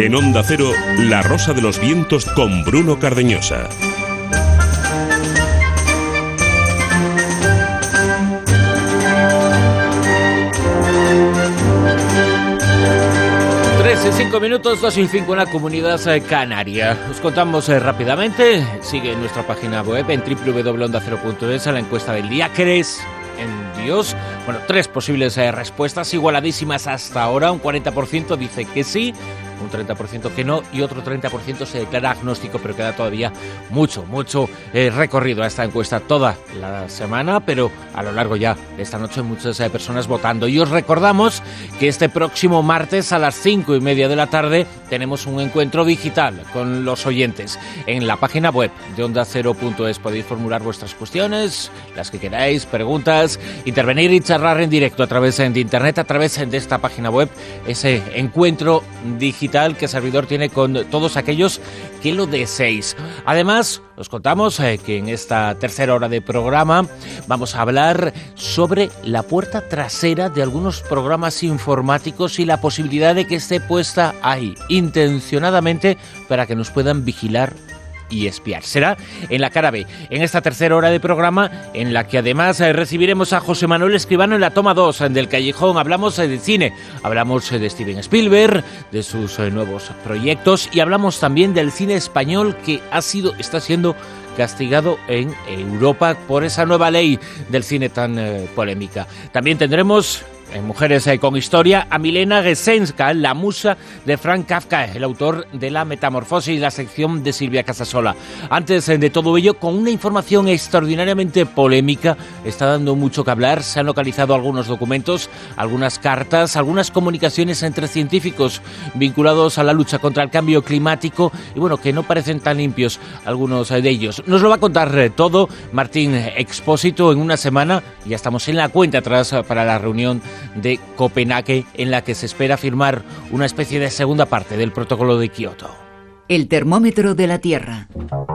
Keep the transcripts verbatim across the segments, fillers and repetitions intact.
En Onda Cero, La Rosa de los Vientos con Bruno Cardeñosa. trece, cinco minutos, dos y cinco en la Comunidad Canaria. Os contamos eh, rápidamente. Sigue en nuestra página web en doble u doble u doble u punto onda cero punto es a la encuesta del día. ¿Crees en Dios? Bueno, tres posibles eh, respuestas igualadísimas hasta ahora. Un cuarenta por ciento dice que sí, un treinta por ciento que no y otro treinta por ciento se declara agnóstico, pero queda todavía mucho, mucho eh, recorrido a esta encuesta toda la semana, pero a lo largo ya de esta noche muchas eh, personas votando. Y os recordamos que este próximo martes a las cinco y media de la tarde tenemos un encuentro digital con los oyentes. En la página web de onda cero punto es podéis formular vuestras cuestiones, las que queráis, preguntas, intervenir y charlar en directo a través de internet, a través de esta página web, ese encuentro digital que el servidor tiene con todos aquellos que lo deseéis. Además, os contamos eh, que en esta tercera hora de programa vamos a hablar sobre la puerta trasera de algunos programas informáticos y la posibilidad de que esté puesta ahí intencionadamente para que nos puedan vigilar y espiar. Será en la cara B, en esta tercera hora de programa, en la que además eh, recibiremos a José Manuel Escribano en la toma dos del Callejón. Hablamos eh, de cine, hablamos eh, de Steven Spielberg, de sus eh, nuevos proyectos, y hablamos también del cine español que ha sido, está siendo castigado en Europa por esa nueva ley del cine tan eh, polémica. También tendremos en Mujeres eh, con Historia a Milena Gesenska, la musa de Frank Kafka, el autor de La Metamorfosis, la sección de Silvia Casasola. Antes eh, de todo ello, con una información extraordinariamente polémica, está dando mucho que hablar. Se han localizado algunos documentos, algunas cartas, algunas comunicaciones entre científicos vinculados a la lucha contra el cambio climático y bueno, que no parecen tan limpios algunos eh, de ellos. Nos lo va a contar eh, todo Martín Expósito en una semana. Ya estamos en la cuenta atrás eh, para la reunión de Copenhague, en la que se espera firmar una especie de segunda parte del protocolo de Kioto. El termómetro de la Tierra.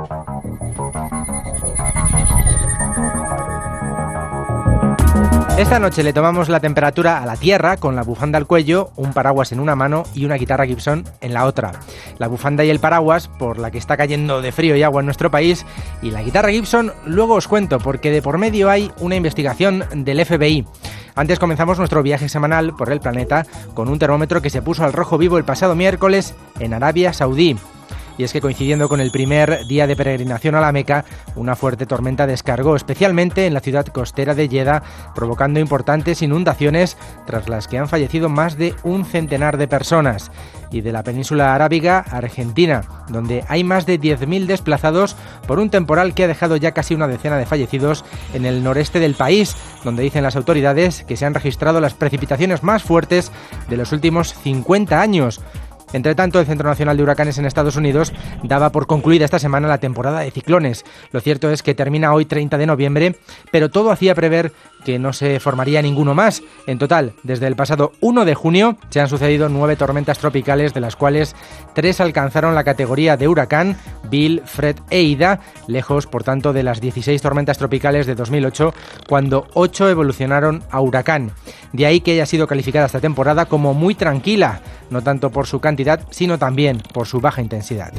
Esta noche le tomamos la temperatura a la Tierra con la bufanda al cuello, un paraguas en una mano y una guitarra Gibson en la otra. La bufanda y el paraguas por la que está cayendo de frío y agua en nuestro país, y la guitarra Gibson luego os cuento, porque de por medio hay una investigación del F B I. Antes comenzamos nuestro viaje semanal por el planeta con un termómetro que se puso al rojo vivo el pasado miércoles en Arabia Saudí. Y es que coincidiendo con el primer día de peregrinación a la Meca, una fuerte tormenta descargó especialmente en la ciudad costera de Jeddah, provocando importantes inundaciones tras las que han fallecido más de un centenar de personas. Y de la península arábiga a Argentina, donde hay más de diez mil desplazados por un temporal que ha dejado ya casi una decena de fallecidos en el noreste del país, donde dicen las autoridades que se han registrado las precipitaciones más fuertes de los últimos cincuenta años. Entre tanto, el Centro Nacional de Huracanes en Estados Unidos daba por concluida esta semana la temporada de ciclones. Lo cierto es que termina hoy treinta de noviembre, pero todo hacía prever que no se formaría ninguno más. En total, desde el pasado uno de junio se han sucedido nueve tormentas tropicales, de las cuales tres alcanzaron la categoría de huracán, Bill, Fred e Ida, lejos por tanto de las dieciséis tormentas tropicales de dos mil ocho, cuando ocho evolucionaron a huracán. De ahí que haya sido calificada esta temporada como muy tranquila, no tanto por su cantidad, sino también por su baja intensidad.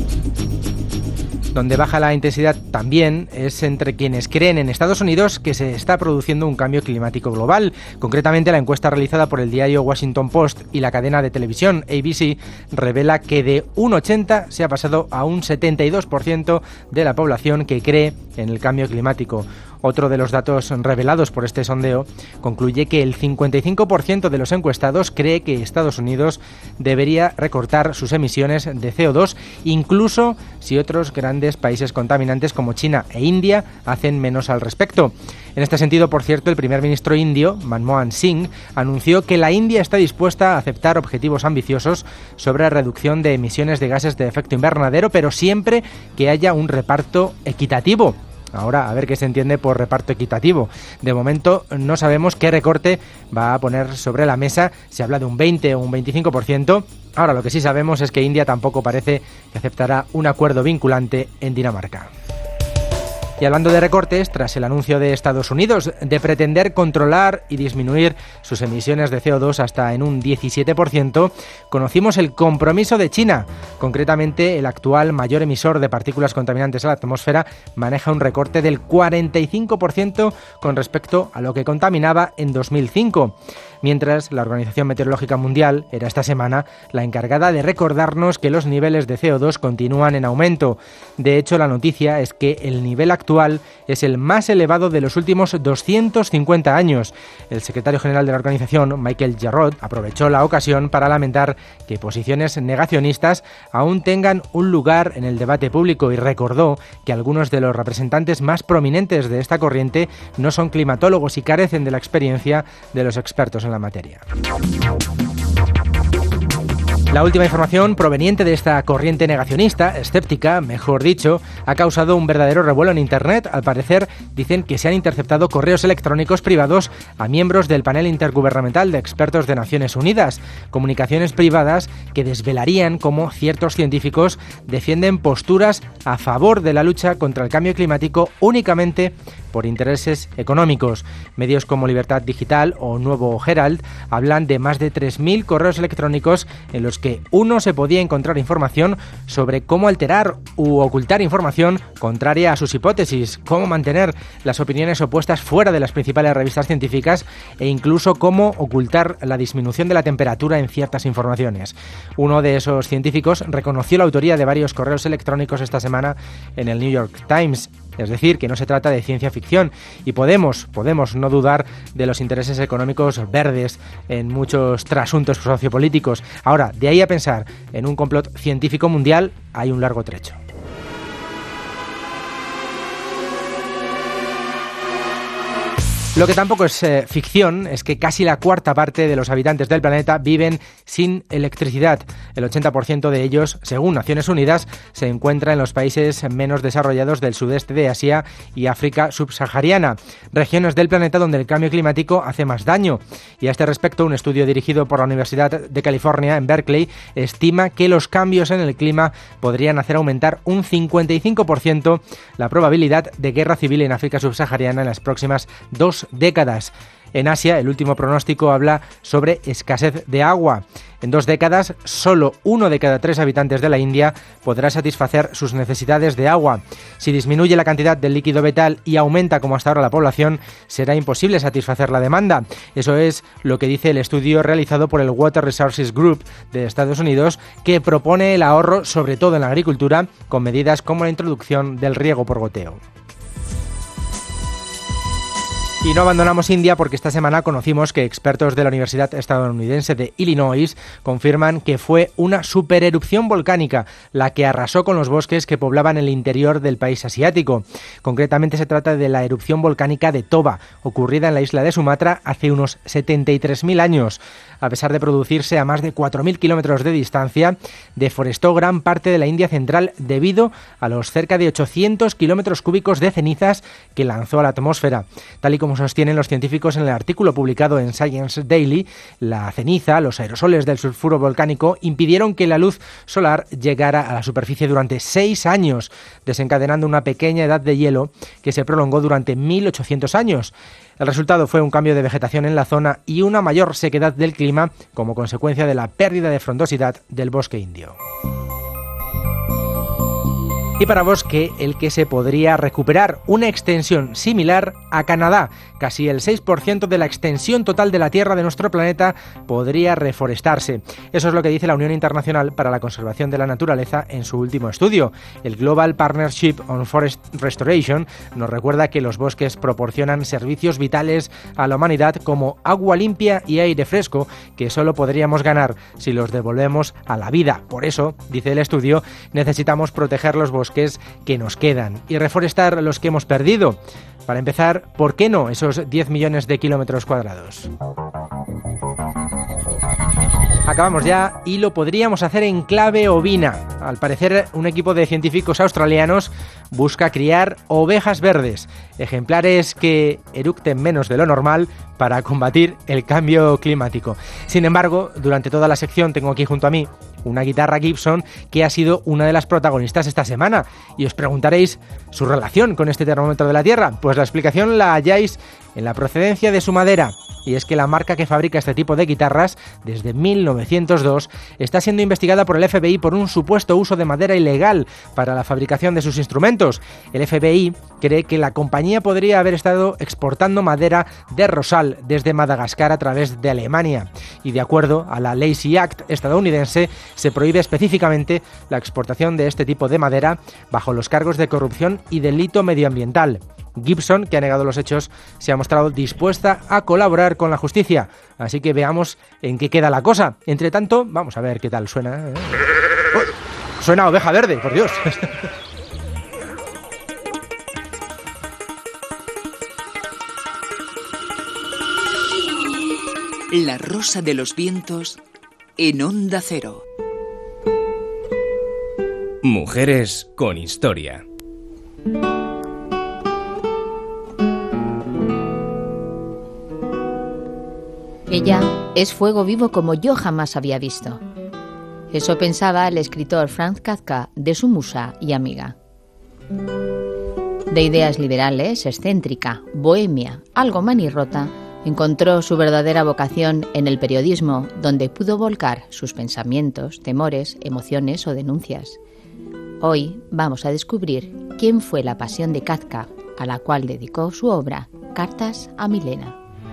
Donde baja la intensidad también es entre quienes creen en Estados Unidos que se está produciendo un cambio climático global. Concretamente, la encuesta realizada por el diario Washington Post y la cadena de televisión A B C revela que de un ochenta se ha pasado a un setenta y dos por ciento de la población que cree en el cambio climático. Otro de los datos revelados por este sondeo concluye que el cincuenta y cinco por ciento de los encuestados cree que Estados Unidos debería recortar sus emisiones de C O dos, incluso si otros grandes países contaminantes como China e India hacen menos al respecto. En este sentido, por cierto, el primer ministro indio, Manmohan Singh, anunció que la India está dispuesta a aceptar objetivos ambiciosos sobre reducción de emisiones de gases de efecto invernadero, pero siempre que haya un reparto equitativo. Ahora, a ver qué se entiende por reparto equitativo. De momento no sabemos qué recorte va a poner sobre la mesa. Se habla de un veinte o un veinticinco por ciento. Ahora, lo que sí sabemos es que India tampoco parece que aceptará un acuerdo vinculante en Dinamarca. Y hablando de recortes, tras el anuncio de Estados Unidos de pretender controlar y disminuir sus emisiones de C O dos hasta en un diecisiete por ciento, conocimos el compromiso de China. Concretamente, el actual mayor emisor de partículas contaminantes a la atmósfera maneja un recorte del cuarenta y cinco por ciento con respecto a lo que contaminaba en dos mil cinco. Mientras, la Organización Meteorológica Mundial era esta semana la encargada de recordarnos que los niveles de C O dos continúan en aumento. De hecho, la noticia es que el nivel actual es el más elevado de los últimos doscientos cincuenta años. El secretario general de la organización, Michael Jarrod, aprovechó la ocasión para lamentar que posiciones negacionistas aún tengan un lugar en el debate público y recordó que algunos de los representantes más prominentes de esta corriente no son climatólogos y carecen de la experiencia de los expertos en la materia. La última información proveniente de esta corriente negacionista, escéptica, mejor dicho, ha causado un verdadero revuelo en Internet. Al parecer, dicen que se han interceptado correos electrónicos privados a miembros del panel intergubernamental de expertos de Naciones Unidas, comunicaciones privadas que desvelarían cómo ciertos científicos defienden posturas a favor de la lucha contra el cambio climático únicamente por intereses económicos. Medios como Libertad Digital o Nuevo Herald hablan de más de tres mil correos electrónicos en los que uno se podía encontrar información sobre cómo alterar u ocultar información contraria a sus hipótesis, cómo mantener las opiniones opuestas fuera de las principales revistas científicas e incluso cómo ocultar la disminución de la temperatura en ciertas informaciones. Uno de esos científicos reconoció la autoría de varios correos electrónicos esta semana en el New York Times. Es decir, que no se trata de ciencia ficción y podemos, podemos no dudar de los intereses económicos verdes en muchos trasuntos sociopolíticos. Ahora, de ahí a pensar en un complot científico mundial hay un largo trecho. Lo que tampoco es eh, ficción es que casi la cuarta parte de los habitantes del planeta viven sin electricidad. El ochenta por ciento de ellos, según Naciones Unidas, se encuentra en los países menos desarrollados del sudeste de Asia y África subsahariana, regiones del planeta donde el cambio climático hace más daño. Y a este respecto, un estudio dirigido por la Universidad de California en Berkeley estima que los cambios en el clima podrían hacer aumentar un cincuenta y cinco por ciento la probabilidad de guerra civil en África subsahariana en las próximas dos décadas. En Asia, el último pronóstico habla sobre escasez de agua. En dos décadas, solo uno de cada tres habitantes de la India podrá satisfacer sus necesidades de agua. Si disminuye la cantidad del líquido vital y aumenta como hasta ahora la población, será imposible satisfacer la demanda. Eso es lo que dice el estudio realizado por el Water Resources Group de Estados Unidos, que propone el ahorro, sobre todo en la agricultura, con medidas como la introducción del riego por goteo. Y no abandonamos India porque esta semana conocimos que expertos de la Universidad estadounidense de Illinois confirman que fue una supererupción volcánica la que arrasó con los bosques que poblaban el interior del país asiático. Concretamente se trata de la erupción volcánica de Toba, ocurrida en la isla de Sumatra hace unos setenta y tres mil años. A pesar de producirse a más de cuatro mil kilómetros de distancia, deforestó gran parte de la India central debido a los cerca de ochocientos kilómetros cúbicos de cenizas que lanzó a la atmósfera. Tal y como sostienen los científicos en el artículo publicado en Science Daily, la ceniza, los aerosoles del sulfuro volcánico impidieron que la luz solar llegara a la superficie durante seis años, desencadenando una pequeña edad de hielo que se prolongó durante mil ochocientos años. El resultado fue un cambio de vegetación en la zona y una mayor sequedad del clima como consecuencia de la pérdida de frondosidad del bosque indio. Y para bosque, el que se podría recuperar una extensión similar a Canadá. Casi el seis por ciento de la extensión total de la Tierra de nuestro planeta podría reforestarse. Eso es lo que dice la Unión Internacional para la Conservación de la Naturaleza en su último estudio. El Global Partnership on Forest Restoration nos recuerda que los bosques proporcionan servicios vitales a la humanidad como agua limpia y aire fresco que solo podríamos ganar si los devolvemos a la vida. Por eso, dice el estudio, necesitamos proteger los bosques que nos quedan y reforestar los que hemos perdido. Para empezar, ¿por qué no esos diez millones de kilómetros cuadrados? Acabamos ya y lo podríamos hacer en clave ovina. Al parecer, un equipo de científicos australianos busca criar ovejas verdes, ejemplares que eructen menos de lo normal para combatir el cambio climático. Sin embargo, durante toda la sección tengo aquí junto a mí una guitarra Gibson que ha sido una de las protagonistas esta semana. Y os preguntaréis su relación con este termómetro de la Tierra. Pues la explicación la halláis en la procedencia de su madera. Y es que la marca que fabrica este tipo de guitarras, desde mil novecientos dos, está siendo investigada por el F B I por un supuesto uso de madera ilegal para la fabricación de sus instrumentos. El F B I cree que la compañía podría haber estado exportando madera de rosal desde Madagascar a través de Alemania. Y de acuerdo a la Lacey Act estadounidense, se prohíbe específicamente la exportación de este tipo de madera bajo los cargos de corrupción y delito medioambiental. Gibson, que ha negado los hechos, se ha mostrado dispuesta a colaborar con la justicia. Así que veamos en qué queda la cosa. Entre tanto, vamos a ver qué tal suena. ¿eh? ¡Oh! Suena Oveja Verde, por Dios. La Rosa de los Vientos en Onda Cero. Mujeres con historia. Ella es fuego vivo como yo jamás había visto. Eso pensaba el escritor Franz Kafka de su musa y amiga. De ideas liberales, excéntrica, bohemia, algo manirrota, encontró su verdadera vocación en el periodismo, donde pudo volcar sus pensamientos, temores, emociones o denuncias. Hoy vamos a descubrir quién fue la pasión de Kafka, a la cual dedicó su obra Cartas a Milena.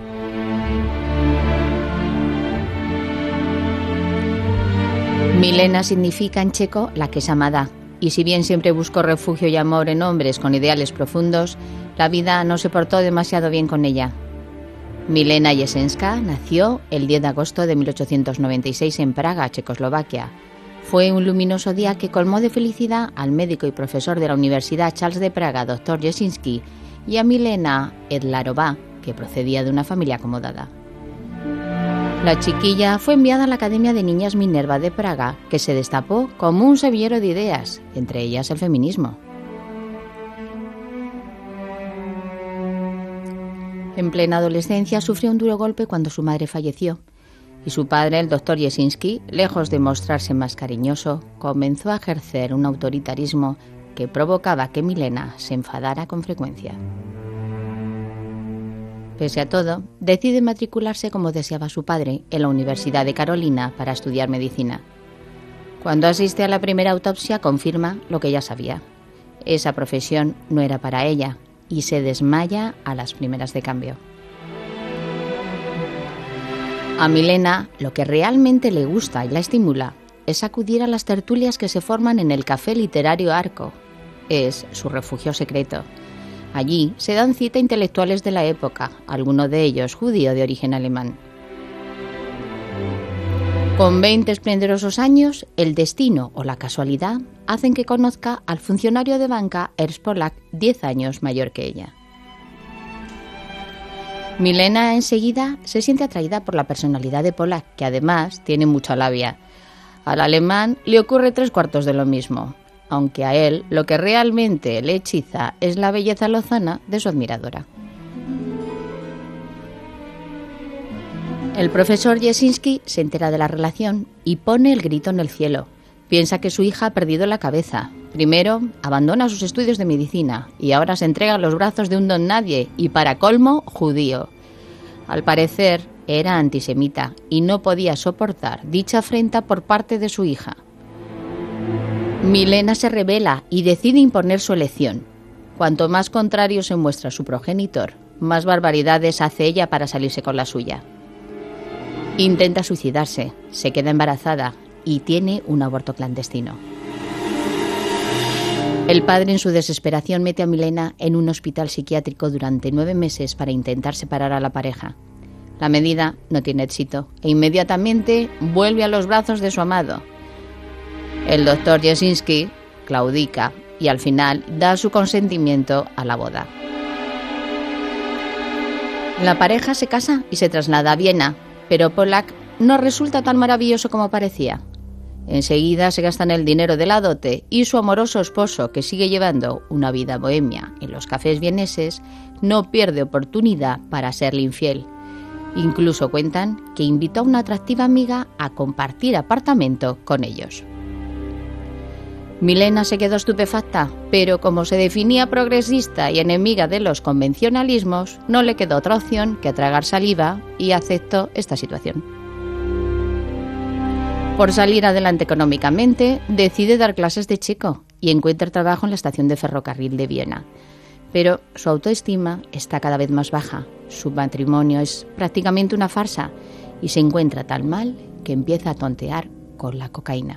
Milena significa en checo la que es amada, y si bien siempre buscó refugio y amor en hombres con ideales profundos, la vida no se portó demasiado bien con ella. Milena Jesenská nació el diez de agosto de mil ochocientos noventa y seis en Praga, Checoslovaquia. Fue un luminoso día que colmó de felicidad al médico y profesor de la Universidad Charles de Praga, doctor Jesensky, y a Milena Edlarová, que procedía de una familia acomodada. La chiquilla fue enviada a la Academia de Niñas Minerva de Praga, que se destapó como un semillero de ideas, entre ellas el feminismo. En plena adolescencia sufrió un duro golpe cuando su madre falleció, y su padre, el doctor Jesensky, lejos de mostrarse más cariñoso, comenzó a ejercer un autoritarismo que provocaba que Milena se enfadara con frecuencia. Pese a todo, decide matricularse como deseaba su padre en la Universidad de Carolina para estudiar medicina. Cuando asiste a la primera autopsia confirma lo que ya sabía. Esa profesión no era para ella y se desmaya a las primeras de cambio. A Milena lo que realmente le gusta y la estimula es acudir a las tertulias que se forman en el Café Literario Arco. Es su refugio secreto. Allí se dan cita intelectuales de la época, alguno de ellos judío de origen alemán. Con veinte esplendorosos años, el destino o la casualidad hacen que conozca al funcionario de banca Ernst Polak, diez años mayor que ella. Milena enseguida se siente atraída por la personalidad de Polak, que además tiene mucha labia. Al alemán le ocurre tres cuartos de lo mismo, aunque a él lo que realmente le hechiza es la belleza lozana de su admiradora. El profesor Jesensky se entera de la relación y pone el grito en el cielo. Piensa que su hija ha perdido la cabeza. Primero, abandona sus estudios de medicina y ahora se entrega a los brazos de un don nadie y, para colmo, judío. Al parecer, era antisemita y no podía soportar dicha afrenta por parte de su hija. Milena se rebela y decide imponer su elección. Cuanto más contrario se muestra su progenitor, más barbaridades hace ella para salirse con la suya. Intenta suicidarse, se queda embarazada y tiene un aborto clandestino. El padre, en su desesperación, mete a Milena en un hospital psiquiátrico durante nueve meses para intentar separar a la pareja. La medida no tiene éxito e inmediatamente vuelve a los brazos de su amado. El doctor Jesensky claudica y al final da su consentimiento a la boda. La pareja se casa y se traslada a Viena, pero Polak no resulta tan maravilloso como parecía. Enseguida se gastan el dinero de la dote y su amoroso esposo, que sigue llevando una vida bohemia en los cafés vieneses, no pierde oportunidad para serle infiel. Incluso cuentan que invitó a una atractiva amiga a compartir apartamento con ellos. Milena se quedó estupefacta, pero como se definía progresista y enemiga de los convencionalismos, no le quedó otra opción que tragar saliva y aceptó esta situación. Por salir adelante económicamente, decide dar clases de checo y encuentra trabajo en la estación de ferrocarril de Viena. Pero su autoestima está cada vez más baja, su matrimonio es prácticamente una farsa y se encuentra tan mal que empieza a tontear con la cocaína.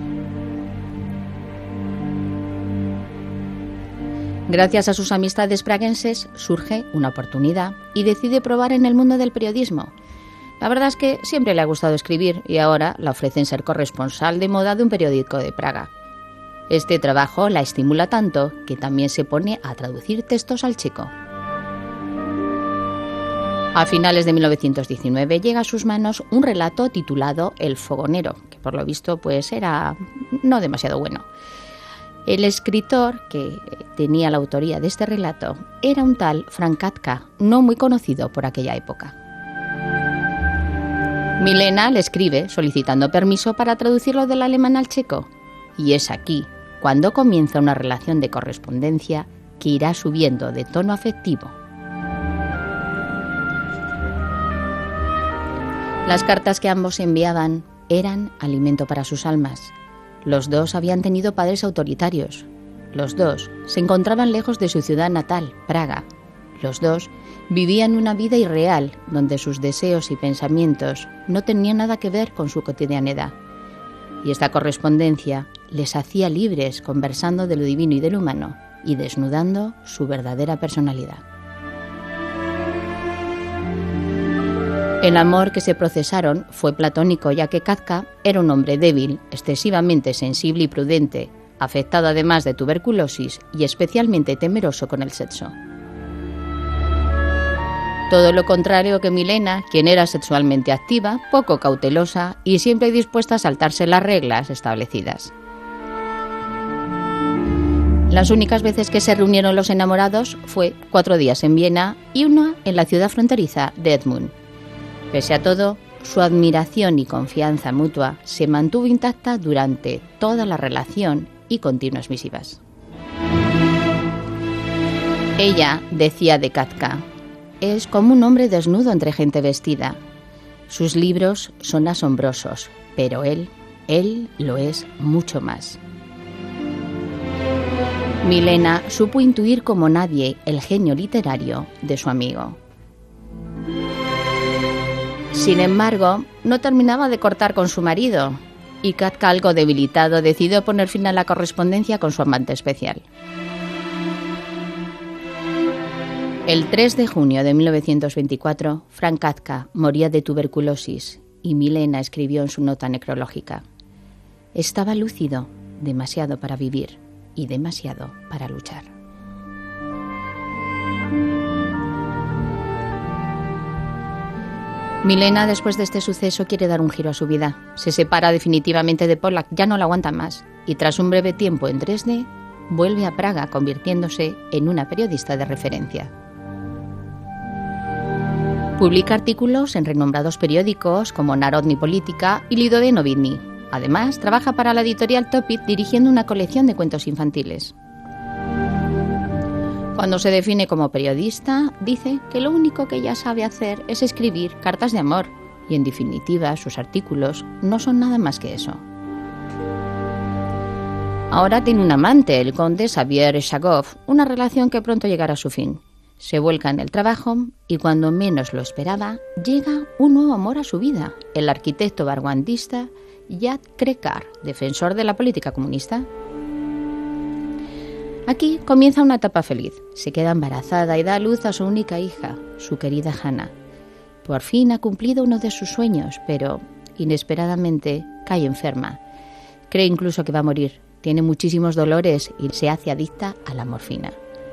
Gracias a sus amistades praguenses surge una oportunidad y decide probar en el mundo del periodismo. La verdad es que siempre le ha gustado escribir y ahora le ofrecen ser corresponsal de moda de un periódico de Praga. Este trabajo la estimula tanto que también se pone a traducir textos al checo. A finales de mil novecientos diecinueve llega a sus manos un relato titulado El fogonero, que por lo visto pues era no demasiado bueno. El escritor que tenía la autoría de este relato era un tal Frank Kafka, no muy conocido por aquella época. Milena le escribe solicitando permiso para traducirlo del alemán al checo, y es aquí cuando comienza una relación de correspondencia que irá subiendo de tono afectivo. Las cartas que ambos enviaban eran alimento para sus almas. Los dos habían tenido padres autoritarios. Los dos se encontraban lejos de su ciudad natal, Praga. Los dos vivían una vida irreal donde sus deseos y pensamientos no tenían nada que ver con su cotidianidad. Y esta correspondencia les hacía libres conversando de lo divino y de lo humano y desnudando su verdadera personalidad. El amor que se procesaron fue platónico, ya que Kafka era un hombre débil, excesivamente sensible y prudente, afectado además de tuberculosis y especialmente temeroso con el sexo. Todo lo contrario que Milena, quien era sexualmente activa, poco cautelosa y siempre dispuesta a saltarse las reglas establecidas. Las únicas veces que se reunieron los enamorados fue cuatro días en Viena y una en la ciudad fronteriza de Edmund. Pese a todo, su admiración y confianza mutua se mantuvo intacta durante toda la relación y continuas misivas. Ella decía de Kafka: es como un hombre desnudo entre gente vestida. Sus libros son asombrosos, pero él, él lo es mucho más. Milena supo intuir como nadie el genio literario de su amigo. Sin embargo, no terminaba de cortar con su marido, y Kafka, algo debilitado, decidió poner fin a la correspondencia con su amante especial. El tres de junio de mil novecientos veinticuatro, Frank Kafka moría de tuberculosis y Milena escribió en su nota necrológica: estaba lúcido, demasiado para vivir y demasiado para luchar. Milena, después de este suceso, quiere dar un giro a su vida. Se separa definitivamente de Pollack, ya no la aguanta más, y tras un breve tiempo en Dresde, vuelve a Praga, convirtiéndose en una periodista de referencia. Publica artículos en renombrados periódicos como Narodny Politika y Lidové Noviny. Además, trabaja para la editorial Topit dirigiendo una colección de cuentos infantiles. Cuando se define como periodista, dice que lo único que ella sabe hacer es escribir cartas de amor y, en definitiva, sus artículos no son nada más que eso. Ahora tiene un amante, el conde Xavier Shagov, una relación que pronto llegará a su fin. Se vuelca en el trabajo y cuando menos lo esperaba, llega un nuevo amor a su vida, el arquitecto vanguardista Yad Krekar, defensor de la política comunista. Aquí comienza una etapa feliz. Se queda embarazada y da a luz a su única hija, su querida Hannah. Por fin ha cumplido uno de sus sueños, pero inesperadamente cae enferma. Cree incluso que va a morir. Tiene muchísimos dolores y se hace adicta a la morfina.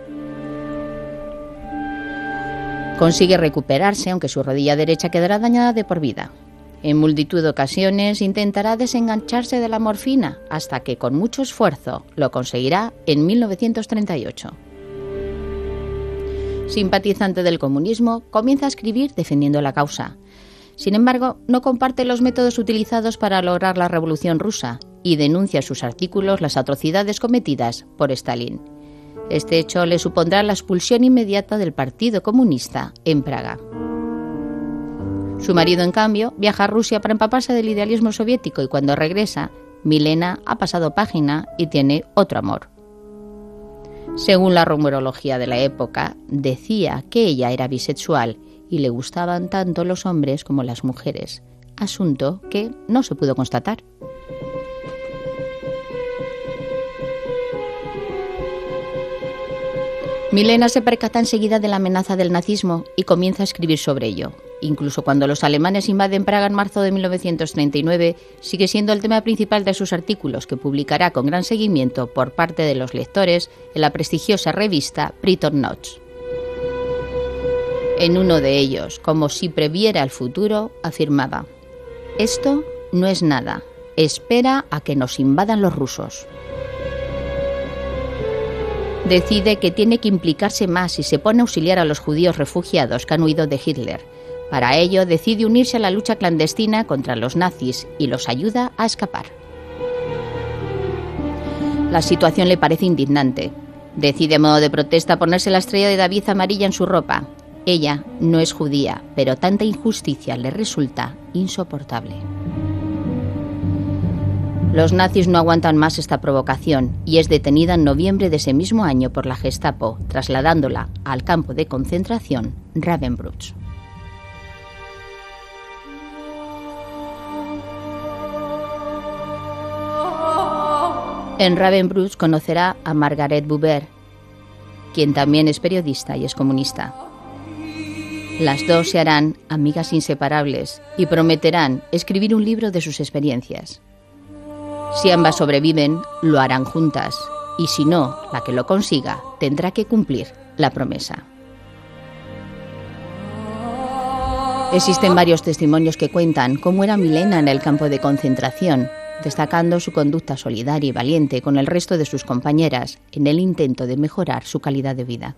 Consigue recuperarse, aunque su rodilla derecha quedará dañada de por vida. En multitud de ocasiones intentará desengancharse de la morfina hasta que con mucho esfuerzo lo conseguirá en mil novecientos treinta y ocho. Simpatizante del comunismo, comienza a escribir defendiendo la causa. Sin embargo, no comparte los métodos utilizados para lograr la Revolución Rusa y denuncia en sus artículos las atrocidades cometidas por Stalin. Este hecho le supondrá la expulsión inmediata del Partido Comunista en Praga. Su marido, en cambio, viaja a Rusia para empaparse del idealismo soviético y cuando regresa, Milena ha pasado página y tiene otro amor. Según la rumorología de la época, decía que ella era bisexual y le gustaban tanto los hombres como las mujeres, asunto que no se pudo constatar. Milena se percata enseguida de la amenaza del nazismo y comienza a escribir sobre ello. Incluso cuando los alemanes invaden Praga en marzo de mil novecientos treinta y nueve, sigue siendo el tema principal de sus artículos, que publicará con gran seguimiento por parte de los lectores en la prestigiosa revista Briton Notes. En uno de ellos, como si previera el futuro, afirmaba: «Esto no es nada, espera a que nos invadan los rusos». Decide que tiene que implicarse más y se pone a auxiliar a los judíos refugiados que han huido de Hitler. Para ello, decide unirse a la lucha clandestina contra los nazis y los ayuda a escapar. La situación le parece indignante. Decide a modo de protesta ponerse la estrella de David amarilla en su ropa. Ella no es judía, pero tanta injusticia le resulta insoportable. Los nazis no aguantan más esta provocación y es detenida en noviembre de ese mismo año por la Gestapo, trasladándola al campo de concentración Ravensbrück. En Ravensbrück conocerá a Margaret Buber, quien también es periodista y es comunista. Las dos se harán amigas inseparables y prometerán escribir un libro de sus experiencias. Si ambas sobreviven, lo harán juntas, y si no, la que lo consiga tendrá que cumplir la promesa. Existen varios testimonios que cuentan cómo era Milena en el campo de concentración, destacando su conducta solidaria y valiente con el resto de sus compañeras en el intento de mejorar su calidad de vida.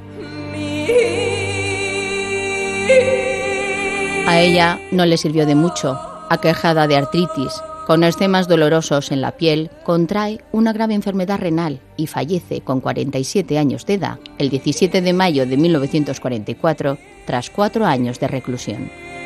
A ella no le sirvió de mucho, aquejada de artritis, con eczemas dolorosos en la piel, contrae una grave enfermedad renal y fallece con cuarenta y siete años de edad el diecisiete de mayo de mil novecientos cuarenta y cuatro, tras cuatro años de reclusión.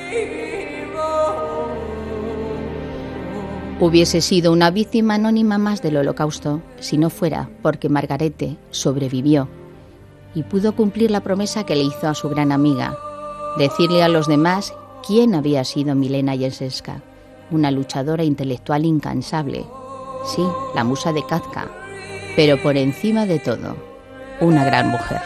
Hubiese sido una víctima anónima más del Holocausto si no fuera porque Margarete sobrevivió y pudo cumplir la promesa que le hizo a su gran amiga, decirle a los demás quién había sido Milena Jensenska, una luchadora intelectual incansable, sí, la musa de Kafka, pero por encima de todo, una gran mujer.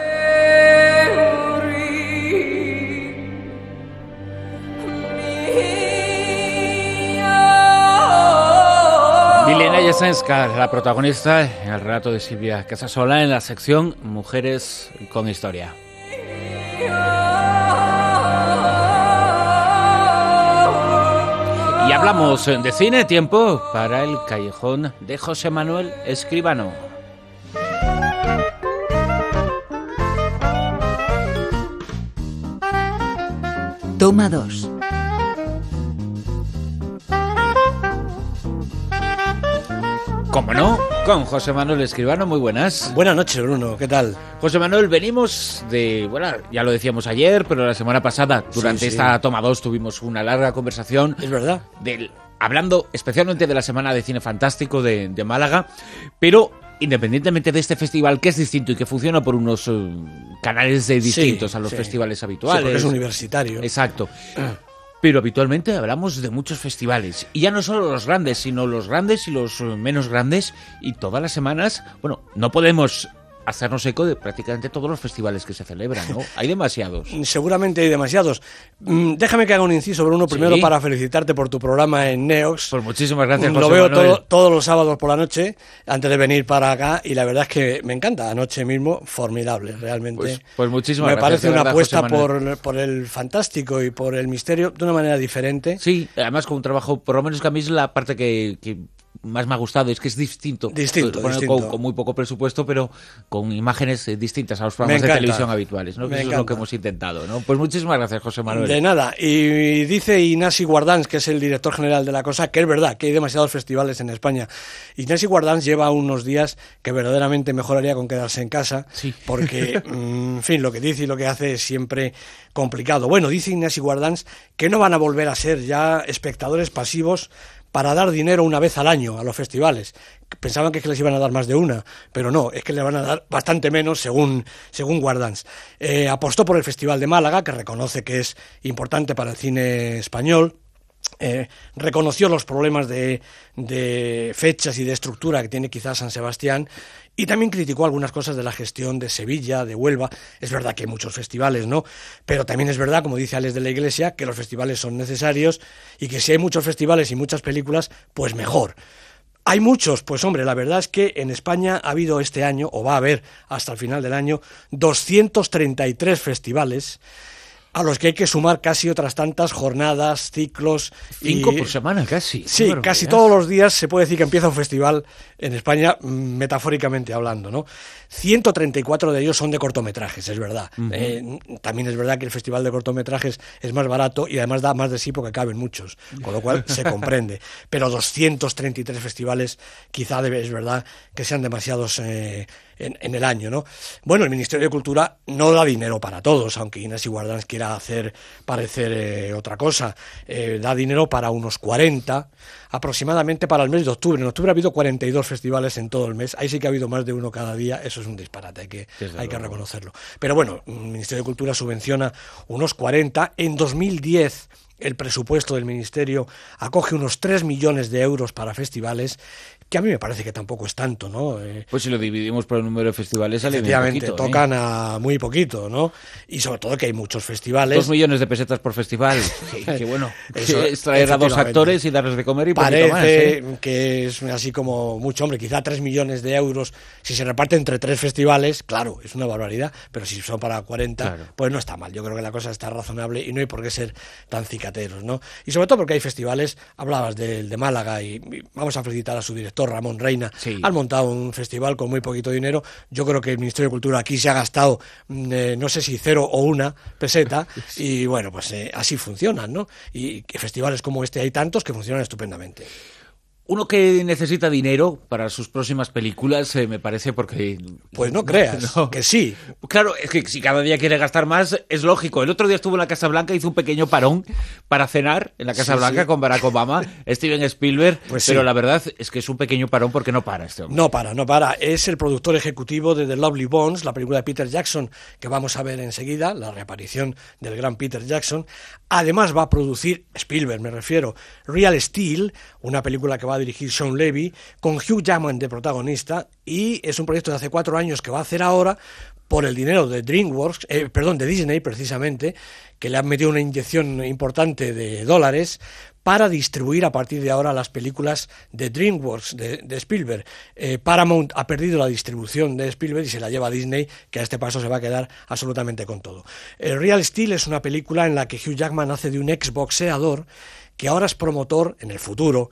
Milena Jensenska, la protagonista en el relato de Silvia Casasola en la sección Mujeres con Historia. Y hablamos de cine, tiempo para el Callejón de José Manuel Escribano. Toma dos. ¿Cómo no? Con José Manuel Escribano, muy buenas. Buenas noches, Bruno, ¿qué tal? José Manuel, venimos de, bueno, ya lo decíamos ayer, pero la semana pasada, durante sí, sí. esta toma dos, tuvimos una larga conversación. Es verdad. Del, hablando especialmente de la Semana de Cine Fantástico de, de Málaga, pero independientemente de este festival, que es distinto y que funciona por unos uh, canales de distintos sí, a los sí. festivales habituales. Sí, porque es universitario. Exacto. Pero habitualmente hablamos de muchos festivales, y ya no solo los grandes, sino los grandes y los menos grandes, y todas las semanas, bueno, no podemos hacernos eco de prácticamente todos los festivales que se celebran, ¿no? Hay demasiados. Seguramente hay demasiados. Déjame que haga un inciso, Bruno, primero ¿Sí? para felicitarte por tu programa en Neox. Pues muchísimas gracias, José Lo veo Manuel. todo, todos los sábados por la noche, antes de venir para acá, y la verdad es que me encanta. Anoche mismo, formidable, realmente. Pues, pues muchísimas me gracias. Me parece una verdad, apuesta por, por el fantástico y por el misterio de una manera diferente. Sí, además con un trabajo, por lo menos que a mí es la parte que... que más me ha gustado es que es distinto. Distinto, con, distinto. Con, con muy poco presupuesto, pero con imágenes eh, distintas a los programas de televisión habituales, ¿no? Que eso encanta. Es lo que hemos intentado, ¿no? Pues muchísimas gracias, José Manuel. De nada. Y dice Ignasi Guardans, que es el director general de la cosa, que es verdad que hay demasiados festivales en España. Ignasi Guardans lleva unos días que verdaderamente mejoraría con quedarse en casa, sí. porque, en fin, lo que dice y lo que hace es siempre complicado. Bueno, dice Ignasi Guardans que no van a volver a ser ya espectadores pasivos para dar dinero una vez al año a los festivales. Pensaban que, es que les iban a dar más de una, pero no, es que le van a dar bastante menos según, según Guardans. Eh, apostó por el Festival de Málaga, que reconoce que es importante para el cine español. Eh, reconoció los problemas de, de fechas y de estructura que tiene quizás San Sebastián, y también criticó algunas cosas de la gestión de Sevilla, de Huelva. Es verdad que hay muchos festivales, ¿no? Pero también es verdad, como dice Alex de la Iglesia, que los festivales son necesarios y que si hay muchos festivales y muchas películas, pues mejor. ¿Hay muchos? Pues hombre, la verdad es que en España ha habido este año, o va a haber hasta el final del año, doscientos treinta y tres festivales, a los que hay que sumar casi otras tantas jornadas, ciclos... Cinco y... por semana casi. Sí, bueno, casi ya. todos los días se puede decir que empieza un festival en España, metafóricamente hablando, ¿no? ciento treinta y cuatro de ellos son de cortometrajes, es verdad. Uh-huh. Eh, también es verdad que el festival de cortometrajes es más barato y además da más de sí porque caben muchos, con lo cual se comprende. Pero doscientos treinta y tres festivales quizá debe, es verdad que sean demasiados... Eh, En, en el año, ¿no? Bueno, el Ministerio de Cultura no da dinero para todos, aunque Ignasi Guardans quiera hacer parecer eh, otra cosa. Eh, da dinero para unos cuarenta, aproximadamente para el mes de octubre. En octubre ha habido cuarenta y dos festivales en todo el mes. Ahí sí que ha habido más de uno cada día. Eso es un disparate, hay que, hay que reconocerlo. Pero bueno, el Ministerio de Cultura subvenciona unos cuarenta. En dos mil diez... el presupuesto del Ministerio acoge unos tres millones de euros para festivales, que a mí me parece que tampoco es tanto, ¿no? Eh, pues si lo dividimos por el número de festivales sale bien efectivamente, poquito, tocan ¿eh? a muy poquito, ¿no? Y sobre todo que hay muchos festivales. Dos millones de pesetas por festival. Sí, qué bueno. Eso, es traer a dos actores y darles de comer y parece más, ¿eh? que es así como mucho, hombre, quizá tres millones de euros, si se reparte entre tres festivales, claro, es una barbaridad, pero si son para cuarenta, claro, pues no está mal. Yo creo que la cosa está razonable y no hay por qué ser tan cicateros, ¿no? Y sobre todo porque hay festivales, hablabas del de Málaga y, y vamos a felicitar a su director, Ramón Reina. Sí. Han montado un festival con muy poquito dinero. Yo creo que el Ministerio de Cultura aquí se ha gastado, eh, no sé si cero o una peseta, sí. Y bueno, pues eh, así funcionan, ¿no? Y que festivales como este hay tantos que funcionan estupendamente. Uno que necesita dinero para sus próximas películas, eh, me parece, porque... Pues no creas, no. que sí. Claro, es que si cada día quiere gastar más, es lógico. El otro día estuvo en la Casa Blanca, hizo un pequeño parón para cenar en la Casa sí, Blanca sí. con Barack Obama, Steven Spielberg, pues pero sí. la verdad es que es un pequeño parón porque no para este hombre. No para, no para. Es el productor ejecutivo de The Lovely Bones, la película de Peter Jackson, que vamos a ver enseguida, la reaparición del gran Peter Jackson. Además va a producir, Spielberg me refiero, Real Steel, una película que va a dirigir Sean Levy, con Hugh Jackman de protagonista, y es un proyecto de hace cuatro años que va a hacer ahora por el dinero de DreamWorks, eh, perdón, de Disney precisamente, que le han metido una inyección importante de dólares para distribuir a partir de ahora las películas de DreamWorks, de, de Spielberg. Eh, Paramount ha perdido la distribución de Spielberg y se la lleva a Disney, que a este paso se va a quedar absolutamente con todo. El Real Steel es una película en la que Hugh Jackman hace de un exboxeador que ahora es promotor, en el futuro,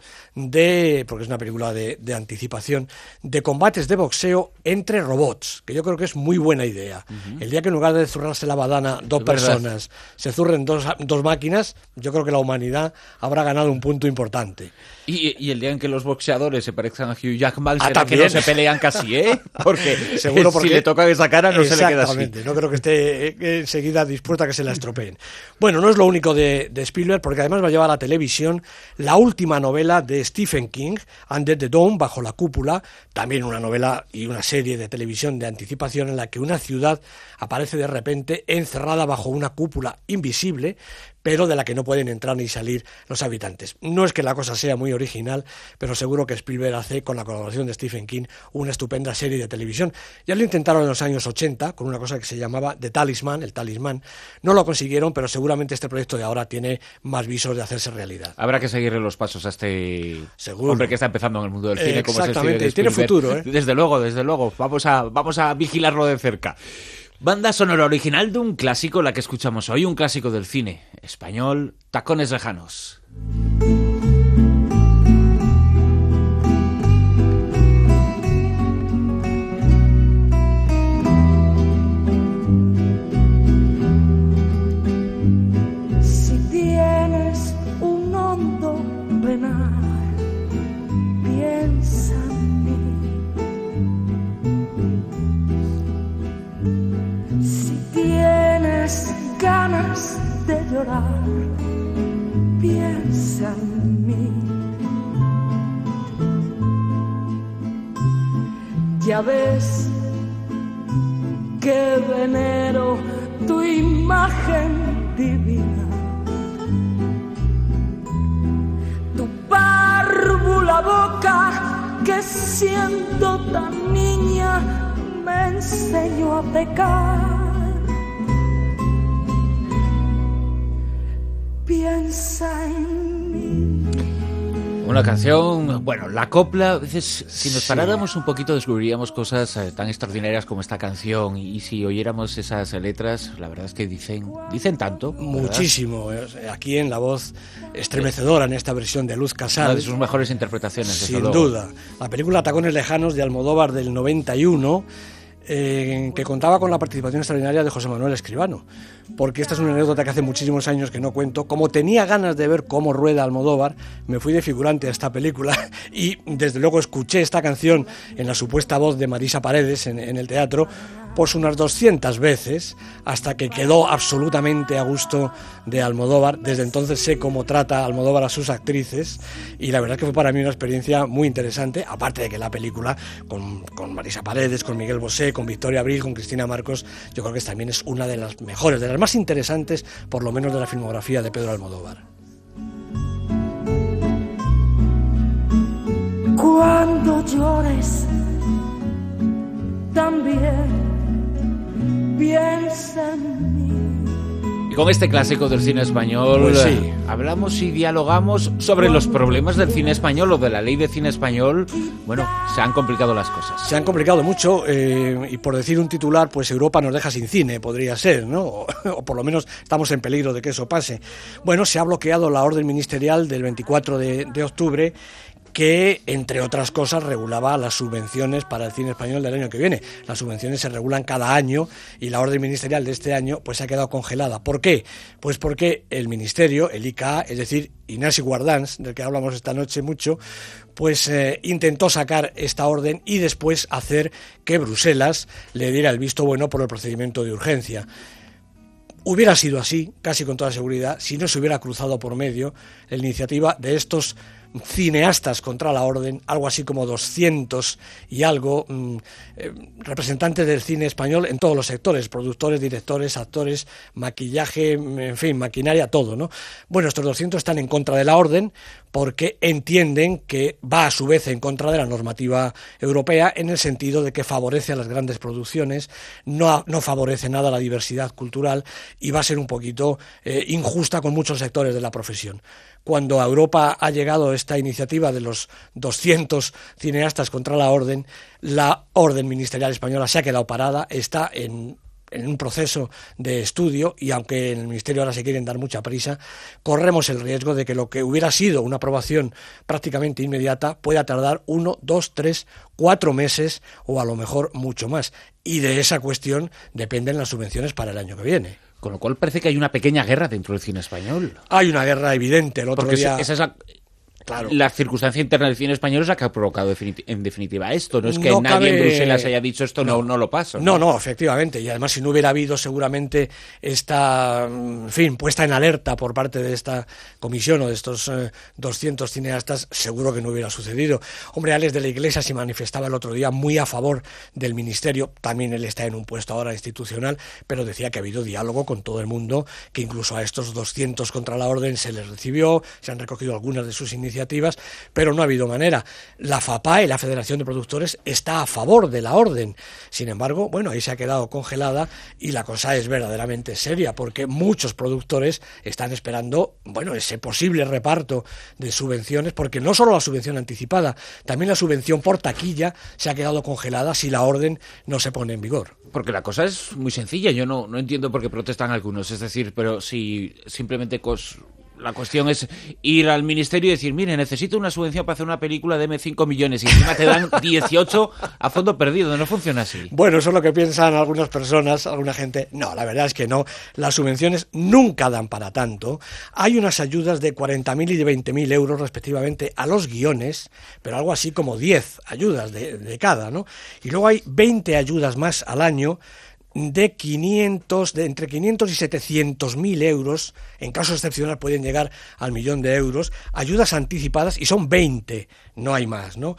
de, porque es una película de, de anticipación, de combates de boxeo entre robots, que yo creo que es muy buena idea. Uh-huh. El día que en lugar de zurrarse la badana dos es personas, verdad. se zurren dos, dos máquinas, yo creo que la humanidad habrá ganado un punto importante. Y, y el día en que los boxeadores se parezcan a Hugh Jackman, ah, será que no se pelean casi, ¿eh? Porque seguro porque si le toca esa cara no se le queda así. Exactamente, no creo que esté enseguida dispuesta a que se la estropeen. Bueno, no es lo único de, de Spielberg, porque además va a llevar a la televisión la última novela de Stephen King, Under the Dome, Bajo la Cúpula, también una novela y una serie de televisión de anticipación en la que una ciudad aparece de repente encerrada bajo una cúpula invisible, pero de la que no pueden entrar ni salir los habitantes. No es que la cosa sea muy original, pero seguro que Spielberg hace, con la colaboración de Stephen King, una estupenda serie de televisión. Ya lo intentaron en los años ochenta, con una cosa que se llamaba The Talisman, el talismán. No lo consiguieron, pero seguramente este proyecto de ahora tiene más visos de hacerse realidad. Habrá que seguirle los pasos a este seguro. hombre que está empezando en el mundo del cine, como es el Steven Spielberg. Tiene futuro, ¿eh? Desde luego, desde luego. Vamos a, vamos a vigilarlo de cerca. Banda sonora original de un clásico, la que escuchamos hoy, un clásico del cine español, Tacones lejanos. llorar, piensa en mí. Ya ves que venero tu imagen divina, tu párvula boca que siendo tan niña me enseñó a pecar. Piensa en mí. Una canción, bueno, la copla, a veces si nos paráramos un poquito descubriríamos cosas eh, tan extraordinarias como esta canción, y, y si oyéramos esas letras, la verdad es que dicen dicen tanto. Muchísimo, eh, aquí en la voz estremecedora en esta versión de Luz Casal. Una de sus mejores interpretaciones, sin duda. La película Tacones Lejanos de Almodóvar del noventa y uno, Eh, que contaba con la participación extraordinaria de José Manuel Escribano, porque esta es una anécdota que hace muchísimos años que no cuento. Como tenía ganas de ver cómo rueda Almodóvar, me fui de figurante a esta película y desde luego escuché esta canción en la supuesta voz de Marisa Paredes en, en el teatro pues unas doscientas veces, hasta que quedó absolutamente a gusto de Almodóvar. Desde entonces sé cómo trata Almodóvar a sus actrices, y la verdad que fue para mí una experiencia muy interesante, aparte de que la película, con, con Marisa Paredes, con Miguel Bosé, con Victoria Abril, con Cristina Marcos, yo creo que también es una de las mejores, de las más interesantes, por lo menos de la filmografía de Pedro Almodóvar. Cuando llores, también piensa en mí. Y con este clásico del cine español, pues sí, hablamos y dialogamos sobre los problemas del cine español o de la ley de cine español. Bueno, se han complicado las cosas. Se han complicado mucho, eh, y por decir un titular, pues Europa nos deja sin cine, podría ser, ¿no? O, o por lo menos estamos en peligro de que eso pase. Bueno, se ha bloqueado la orden ministerial del veinticuatro de, de octubre, que, entre otras cosas, regulaba las subvenciones para el cine español del año que viene. Las subvenciones se regulan cada año y la orden ministerial de este año pues ha quedado congelada. ¿Por qué? Pues porque el ministerio, el I C A, es decir, Ignasi Guardans, del que hablamos esta noche mucho, pues eh, intentó sacar esta orden y después hacer que Bruselas le diera el visto bueno por el procedimiento de urgencia. Hubiera sido así, casi con toda seguridad, si no se hubiera cruzado por medio la iniciativa de estos cineastas contra la orden, algo así como doscientos y algo, mmm, eh, representantes del cine español en todos los sectores, productores, directores, actores, maquillaje, en fin, maquinaria, todo, ¿no? Bueno, estos doscientos están en contra de la orden porque entienden que va a su vez en contra de la normativa europea, en el sentido de que favorece a las grandes producciones, no, no favorece nada a la diversidad cultural y va a ser un poquito eh, injusta con muchos sectores de la profesión. Cuando a Europa ha llegado esta iniciativa de los doscientos cineastas contra la orden, la orden ministerial española se ha quedado parada, está en, en un proceso de estudio, y aunque en el ministerio ahora se quieren dar mucha prisa, corremos el riesgo de que lo que hubiera sido una aprobación prácticamente inmediata pueda tardar uno, dos, tres, cuatro meses o a lo mejor mucho más. Y de esa cuestión dependen las subvenciones para el año que viene. Con lo cual parece que hay una pequeña guerra dentro del cine español. Hay una guerra evidente. El otro Porque día... esa es la... Claro. La circunstancia interna del cine español es la que ha provocado definit- en definitiva esto. No es que no nadie cabe... en Bruselas haya dicho esto, no, no, no lo paso. No, no, no, efectivamente. Y además, si no hubiera habido seguramente esta, en fin, puesta en alerta por parte de esta comisión o de estos eh, doscientos cineastas, seguro que no hubiera sucedido. Hombre, Alex de la Iglesia se manifestaba el otro día muy a favor del ministerio. También él está en un puesto ahora institucional, pero decía que ha habido diálogo con todo el mundo, que incluso a estos doscientos contra la orden se les recibió, se han recogido algunas de sus iniciativas, pero no ha habido manera. La FAPAE, la Federación de Productores, está a favor de la orden. Sin embargo, bueno, ahí se ha quedado congelada y la cosa es verdaderamente seria, porque muchos productores están esperando, bueno, ese posible reparto de subvenciones, porque no solo la subvención anticipada, también la subvención por taquilla se ha quedado congelada si la orden no se pone en vigor. Porque la cosa es muy sencilla. Yo no, no entiendo por qué protestan algunos. Es decir, pero si simplemente... Cos... La cuestión es ir al ministerio y decir, mire, necesito una subvención para hacer una película, deme cinco millones, y encima te dan dieciocho a fondo perdido. No funciona así. Bueno, eso es lo que piensan algunas personas, alguna gente. No, la verdad es que no. Las subvenciones nunca dan para tanto. Hay unas ayudas de cuarenta mil y de veinte mil euros respectivamente a los guiones, pero algo así como diez ayudas de, de cada, ¿no? Y luego hay veinte ayudas más al año de quinientos, de entre quinientos y setecientos mil euros, en caso excepcional pueden llegar al millón de euros, ayudas anticipadas, y son veinte, no hay más, ¿no?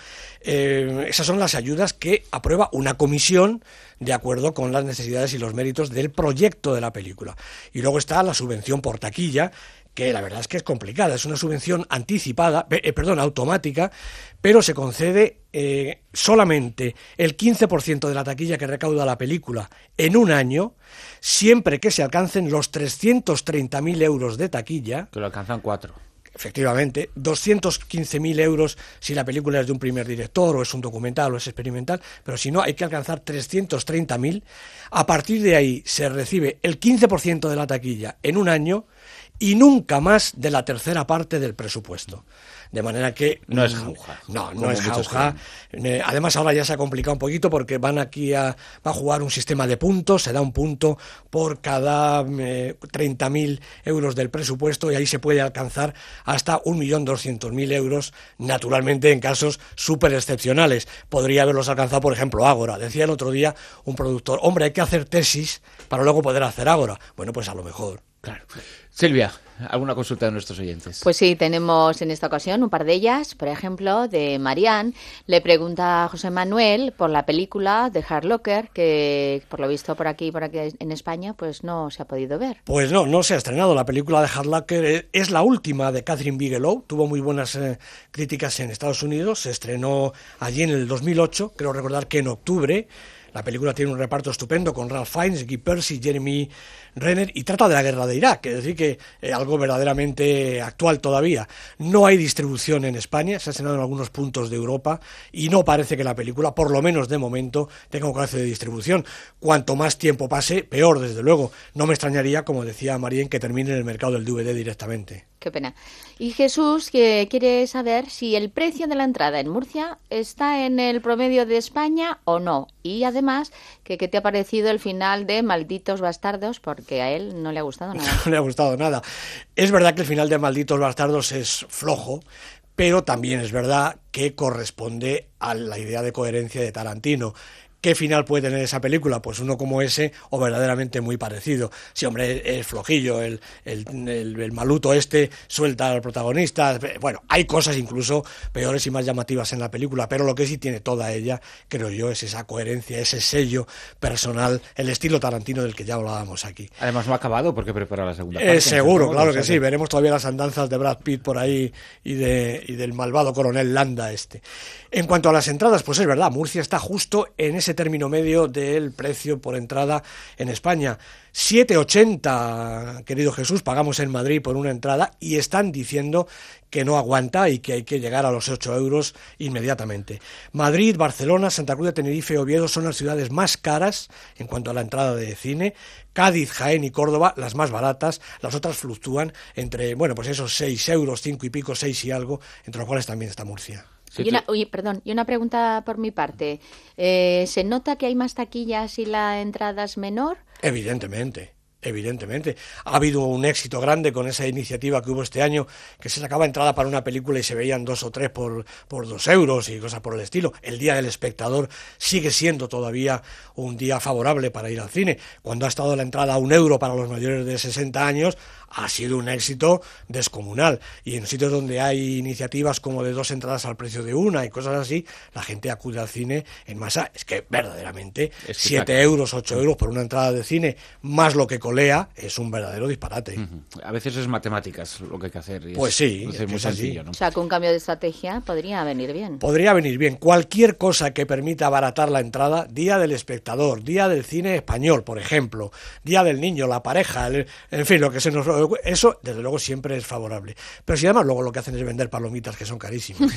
Eh, esas son las ayudas que aprueba una comisión de acuerdo con las necesidades y los méritos del proyecto de la película. Y luego está la subvención por taquilla, que la verdad es que es complicada, es una subvención anticipada, eh, perdón, automática, pero se concede eh, solamente el quince por ciento de la taquilla que recauda la película en un año, siempre que se alcancen los trescientos treinta mil euros de taquilla. Que lo alcanzan cuatro. Efectivamente, doscientos quince mil euros si la película es de un primer director o es un documental o es experimental, pero si no hay que alcanzar trescientos treinta mil. A partir de ahí se recibe el quince por ciento de la taquilla en un año y nunca más de la tercera parte del presupuesto. De manera que... No es jauja. No, no es jauja. Eh, además ahora ya se ha complicado un poquito porque van aquí a, va a jugar un sistema de puntos, se da un punto por cada eh, treinta mil euros del presupuesto y ahí se puede alcanzar hasta un millón doscientos mil euros, naturalmente en casos súper excepcionales. Podría haberlos alcanzado, por ejemplo, Ágora. Decía el otro día un productor, hombre, hay que hacer tesis para luego poder hacer Ágora. Bueno, pues a lo mejor. Claro. Silvia, ¿alguna consulta de nuestros oyentes? Pues sí, tenemos en esta ocasión un par de ellas. Por ejemplo, de Marianne, le pregunta a José Manuel por la película de Hurt Locker, que por lo visto por aquí por aquí en España pues no se ha podido ver. Pues no, no se ha estrenado. La película de Hurt Locker es la última de Catherine Bigelow, tuvo muy buenas eh, críticas en Estados Unidos, se estrenó allí en el dos mil ocho, creo recordar que en octubre. La película tiene un reparto estupendo con Ralph Fiennes, Guy Pearce, Jeremy Renner, y trata de la guerra de Irak, es decir que eh, algo verdaderamente actual todavía. No hay distribución en España, se ha estrenado en algunos puntos de Europa y no parece que la película, por lo menos de momento, tenga un alcance de distribución. Cuanto más tiempo pase, peor, desde luego. No me extrañaría, como decía Marien, que termine en el mercado del D V D directamente. Qué pena. Y Jesús, que quiere saber si el precio de la entrada en Murcia está en el promedio de España o no. Y además, que qué te ha parecido el final de Malditos Bastardos, porque a él no le ha gustado nada. No le ha gustado nada. Es verdad que el final de Malditos Bastardos es flojo, pero también es verdad que corresponde a la idea de coherencia de Tarantino. ¿Qué final puede tener esa película? Pues uno como ese o verdaderamente muy parecido. Sí, hombre, es flojillo, el, el, el, el maluto este suelta al protagonista. Bueno, hay cosas incluso peores y más llamativas en la película, pero lo que sí tiene toda ella, creo yo, es esa coherencia, ese sello personal, el estilo Tarantino del que ya hablábamos aquí. Además no ha acabado porque prepara la segunda parte. Eh, seguro, claro que sí. Veremos todavía las andanzas de Brad Pitt por ahí y, de, y del malvado coronel Landa este. En cuanto a las entradas, pues es verdad, Murcia está justo en ese término medio del precio por entrada en España. siete ochenta, querido Jesús, pagamos en Madrid por una entrada y están diciendo que no aguanta y que hay que llegar a los ocho euros inmediatamente. Madrid, Barcelona, Santa Cruz de Tenerife y Oviedo son las ciudades más caras en cuanto a la entrada de cine. Cádiz, Jaén y Córdoba, las más baratas, las otras fluctúan entre, bueno, pues esos seis euros, cinco y pico, seis y algo, entre los cuales también está Murcia. Y una, oye, perdón, y una pregunta por mi parte. Eh, ¿Se nota que hay más taquillas y la entrada es menor? Evidentemente. Evidentemente. Ha habido un éxito grande con esa iniciativa que hubo este año, que se sacaba entrada para una película y se veían dos o tres por, por dos euros y cosas por el estilo. El Día del Espectador sigue siendo todavía un día favorable para ir al cine. Cuando ha estado la entrada a un euro para los mayores de sesenta años, ha sido un éxito descomunal. Y en sitios donde hay iniciativas como de dos entradas al precio de una y cosas así, la gente acude al cine en masa. Es que verdaderamente es que siete euros, ocho euros por una entrada de cine, más lo que colea, es un verdadero disparate. Uh-huh. A veces es matemáticas lo que hay que hacer. Y pues es, sí, es muy sencillo, ¿no? O sea, que un cambio de estrategia podría venir bien. Podría venir bien. Cualquier cosa que permita abaratar la entrada, Día del Espectador, Día del Cine Español, por ejemplo, Día del Niño, la pareja, el, en fin, lo que se nos... Eso, desde luego, siempre es favorable. Pero si además luego lo que hacen es vender palomitas, que son carísimas.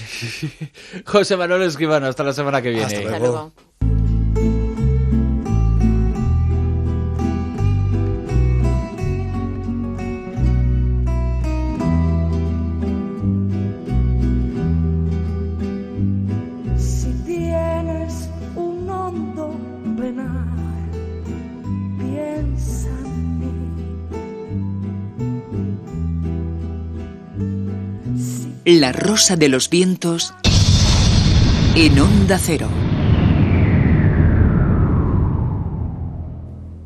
José Manuel Escribano, hasta la semana que viene. Hasta luego. Hasta luego. Si tienes un hondo penal, piensa en mí. La Rosa de los Vientos en Onda Cero.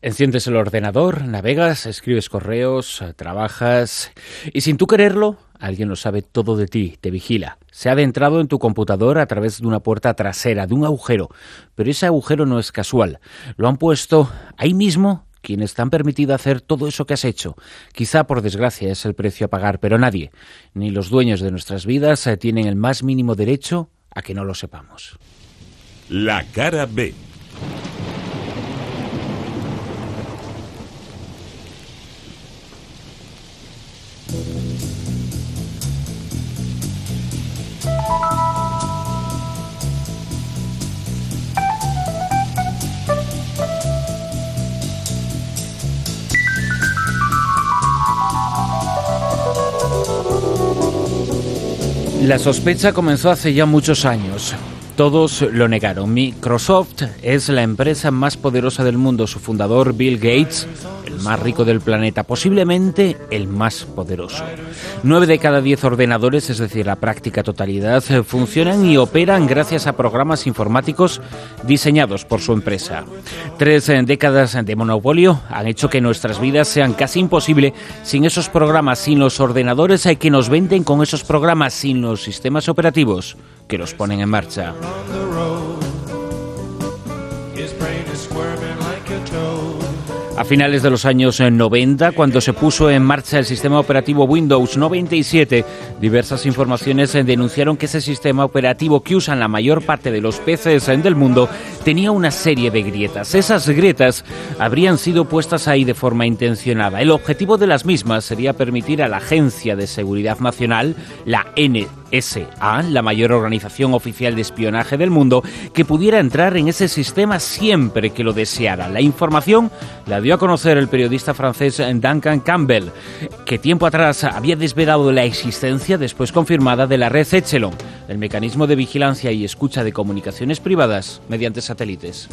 Enciendes el ordenador, navegas, escribes correos, trabajas y sin tú quererlo, alguien lo sabe todo de ti, te vigila. Se ha adentrado en tu computador a través de una puerta trasera, de un agujero, pero ese agujero no es casual. Lo han puesto ahí mismo quienes te han permitido hacer todo eso que has hecho. Quizá por desgracia es el precio a pagar, pero nadie, ni los dueños de nuestras vidas, tienen el más mínimo derecho a que no lo sepamos. La cara B. La sospecha comenzó hace ya muchos años. Todos lo negaron. Microsoft es la empresa más poderosa del mundo. Su fundador, Bill Gates, el más rico del planeta, posiblemente el más poderoso. Nueve de cada diez ordenadores, es decir, la práctica totalidad, funcionan y operan gracias a programas informáticos diseñados por su empresa. Tres décadas de monopolio han hecho que nuestras vidas sean casi imposibles sin esos programas, sin los ordenadores que nos venden con esos programas, sin los sistemas operativos que los ponen en marcha. A finales de los años noventa, cuando se puso en marcha el sistema operativo Windows noventa y siete, diversas informaciones denunciaron que ese sistema operativo que usan la mayor parte de los P Cs del mundo tenía una serie de grietas. Esas grietas habrían sido puestas ahí de forma intencionada. El objetivo de las mismas sería permitir a la Agencia de Seguridad Nacional, la N S A, la mayor organización oficial de espionaje del mundo, que pudiera entrar en ese sistema siempre que lo deseara. La información la dio a conocer el periodista francés Duncan Campbell, que tiempo atrás había desvelado la existencia, después confirmada, de la red Echelon, el mecanismo de vigilancia y escucha de comunicaciones privadas mediante satélites.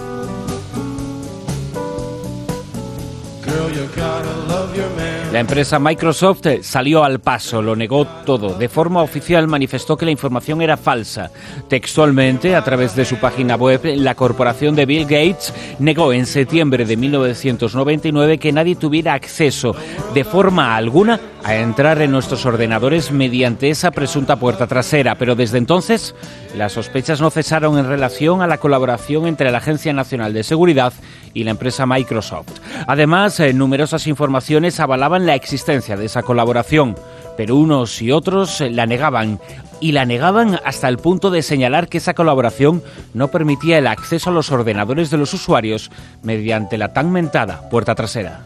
La empresa Microsoft salió al paso, lo negó todo. De forma oficial manifestó que la información era falsa. Textualmente, a través de su página web, la corporación de Bill Gates negó en septiembre de mil novecientos noventa y nueve que nadie tuviera acceso de forma alguna a entrar en nuestros ordenadores mediante esa presunta puerta trasera. Pero desde entonces, las sospechas no cesaron en relación a la colaboración entre la Agencia Nacional de Seguridad y la empresa Microsoft. Además, eh, numerosas informaciones avalaban la existencia de esa colaboración, pero unos y otros la negaban, y la negaban hasta el punto de señalar que esa colaboración no permitía el acceso a los ordenadores de los usuarios mediante la tan mentada puerta trasera.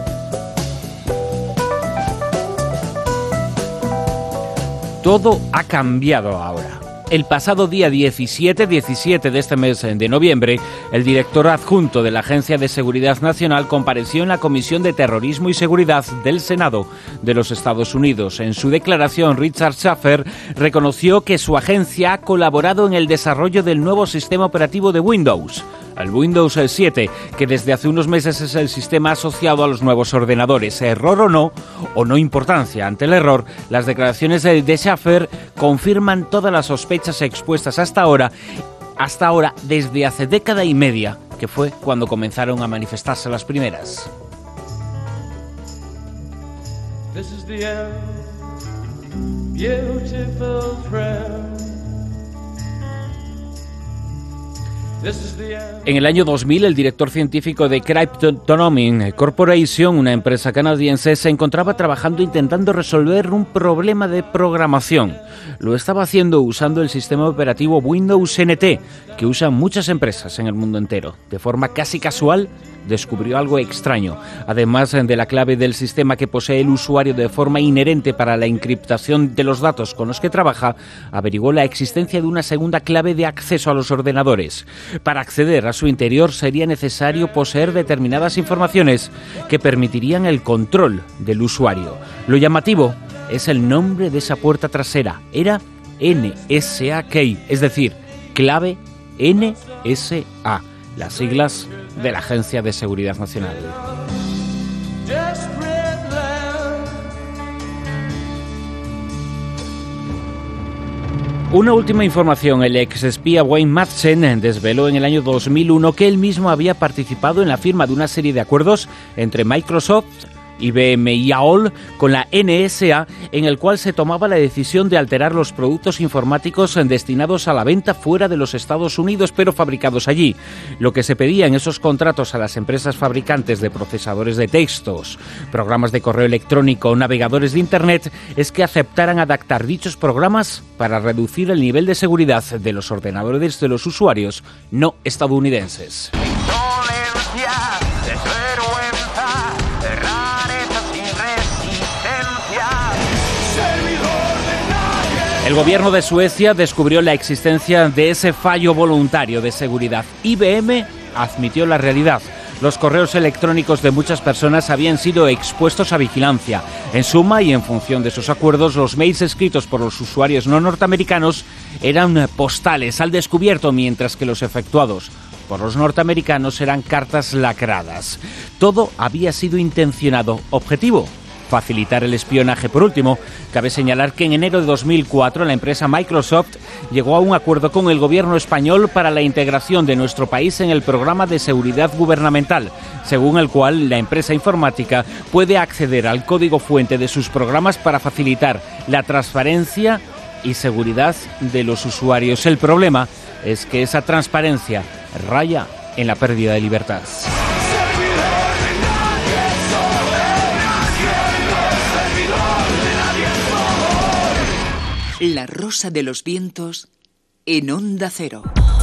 Todo ha cambiado ahora. El pasado día diecisiete de este mes de noviembre, el director adjunto de la Agencia de Seguridad Nacional compareció en la Comisión de Terrorismo y Seguridad del Senado de los Estados Unidos. En su declaración, Richard Schafer reconoció que su agencia ha colaborado en el desarrollo del nuevo sistema operativo de Windows, el Windows siete, que desde hace unos meses es el sistema asociado a los nuevos ordenadores. Error o no, o no importancia ante el error, las declaraciones de Schafer confirman todas las sospechas expuestas hasta ahora, hasta ahora desde hace década y media, que fue cuando comenzaron a manifestarse las primeras. This is the end, beautiful friend. En el año dos mil, el director científico de Cryptonomic Corporation, una empresa canadiense, se encontraba trabajando intentando resolver un problema de programación. Lo estaba haciendo usando el sistema operativo Windows N T, que usan muchas empresas en el mundo entero. De forma casi casual, descubrió algo extraño. Además de la clave del sistema que posee el usuario de forma inherente para la encriptación de los datos con los que trabaja, averiguó la existencia de una segunda clave de acceso a los ordenadores. Para acceder a su interior sería necesario poseer determinadas informaciones que permitirían el control del usuario. Lo llamativo es el nombre de esa puerta trasera. Era N S A Key, es decir, clave N S A, las siglas de la Agencia de Seguridad Nacional. Una última información. El ex espía Wayne Madsen desveló en el año dos mil uno que él mismo había participado en la firma de una serie de acuerdos entre Microsoft, I B M y A O L con la N S A, en el cual se tomaba la decisión de alterar los productos informáticos destinados a la venta fuera de los Estados Unidos, pero fabricados allí. Lo que se pedía en esos contratos a las empresas fabricantes de procesadores de textos, programas de correo electrónico o navegadores de Internet es que aceptaran adaptar dichos programas para reducir el nivel de seguridad de los ordenadores de los usuarios no estadounidenses. El gobierno de Suecia descubrió la existencia de ese fallo voluntario de seguridad. I B M admitió la realidad. Los correos electrónicos de muchas personas habían sido expuestos a vigilancia. En suma, y en función de esos acuerdos, los mails escritos por los usuarios no norteamericanos eran postales al descubierto, mientras que los efectuados por los norteamericanos eran cartas lacradas. Todo había sido intencionado. Objetivo: facilitar el espionaje. Por último, cabe señalar que en enero de dos mil cuatro la empresa Microsoft llegó a un acuerdo con el gobierno español para la integración de nuestro país en el programa de seguridad gubernamental, según el cual la empresa informática puede acceder al código fuente de sus programas para facilitar la transparencia y seguridad de los usuarios. El problema es que esa transparencia raya en la pérdida de libertad. La Rosa de los Vientos en Onda Cero.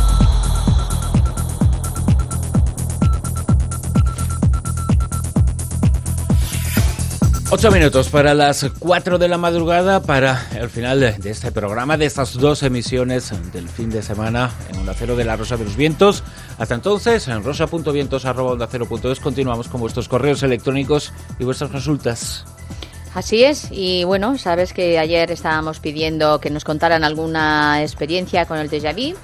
Ocho minutos para las cuatro de la madrugada, para el final de, de este programa, de estas dos emisiones del fin de semana en Onda Cero de La Rosa de los Vientos. Hasta entonces, en rosa punto vientos arroba onda cero punto es continuamos con vuestros correos electrónicos y vuestras consultas. Así es, y bueno, sabes que ayer estábamos pidiendo que nos contaran alguna experiencia con el déjà vu